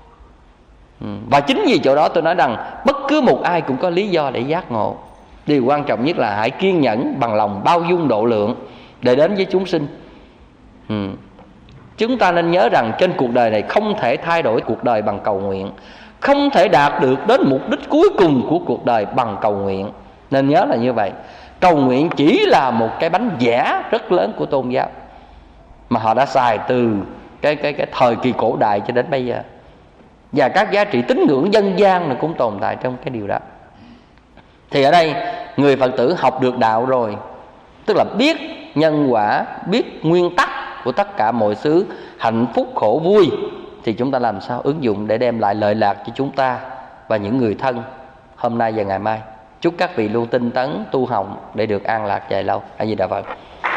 Và chính vì chỗ đó tôi nói rằng bất cứ một ai cũng có lý do để giác ngộ. Điều quan trọng nhất là hãy kiên nhẫn, bằng lòng bao dung độ lượng để đến với chúng sinh. ừ. Chúng ta nên nhớ rằng trên cuộc đời này không thể thay đổi cuộc đời bằng cầu nguyện, không thể đạt được đến mục đích cuối cùng của cuộc đời bằng cầu nguyện. Nên nhớ là như vậy. Cầu nguyện chỉ là một cái bánh vẽ rất lớn của tôn giáo, mà họ đã xài từ cái, cái, cái thời kỳ cổ đại cho đến bây giờ. và các giá trị tín ngưỡng dân gian nó cũng tồn tại trong cái điều đó. Thì ở đây người Phật tử học được đạo rồi, tức là biết nhân quả, biết nguyên tắc của tất cả mọi xứ, hạnh phúc khổ vui, thì chúng ta làm sao ứng dụng để đem lại lợi lạc cho chúng ta và những người thân hôm nay và ngày mai. Chúc các vị luôn tinh tấn tu học để được an lạc dài lâu. A Di Đà Phật.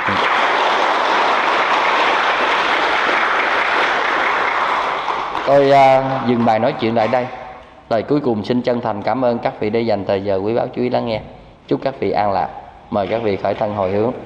Tôi uh, dừng bài nói chuyện lại đây. Lời cuối cùng xin chân thành cảm ơn các vị đã dành thời giờ quý báu chú ý lắng nghe. Chúc các vị an lạc. Mời các vị khởi thân hồi hướng.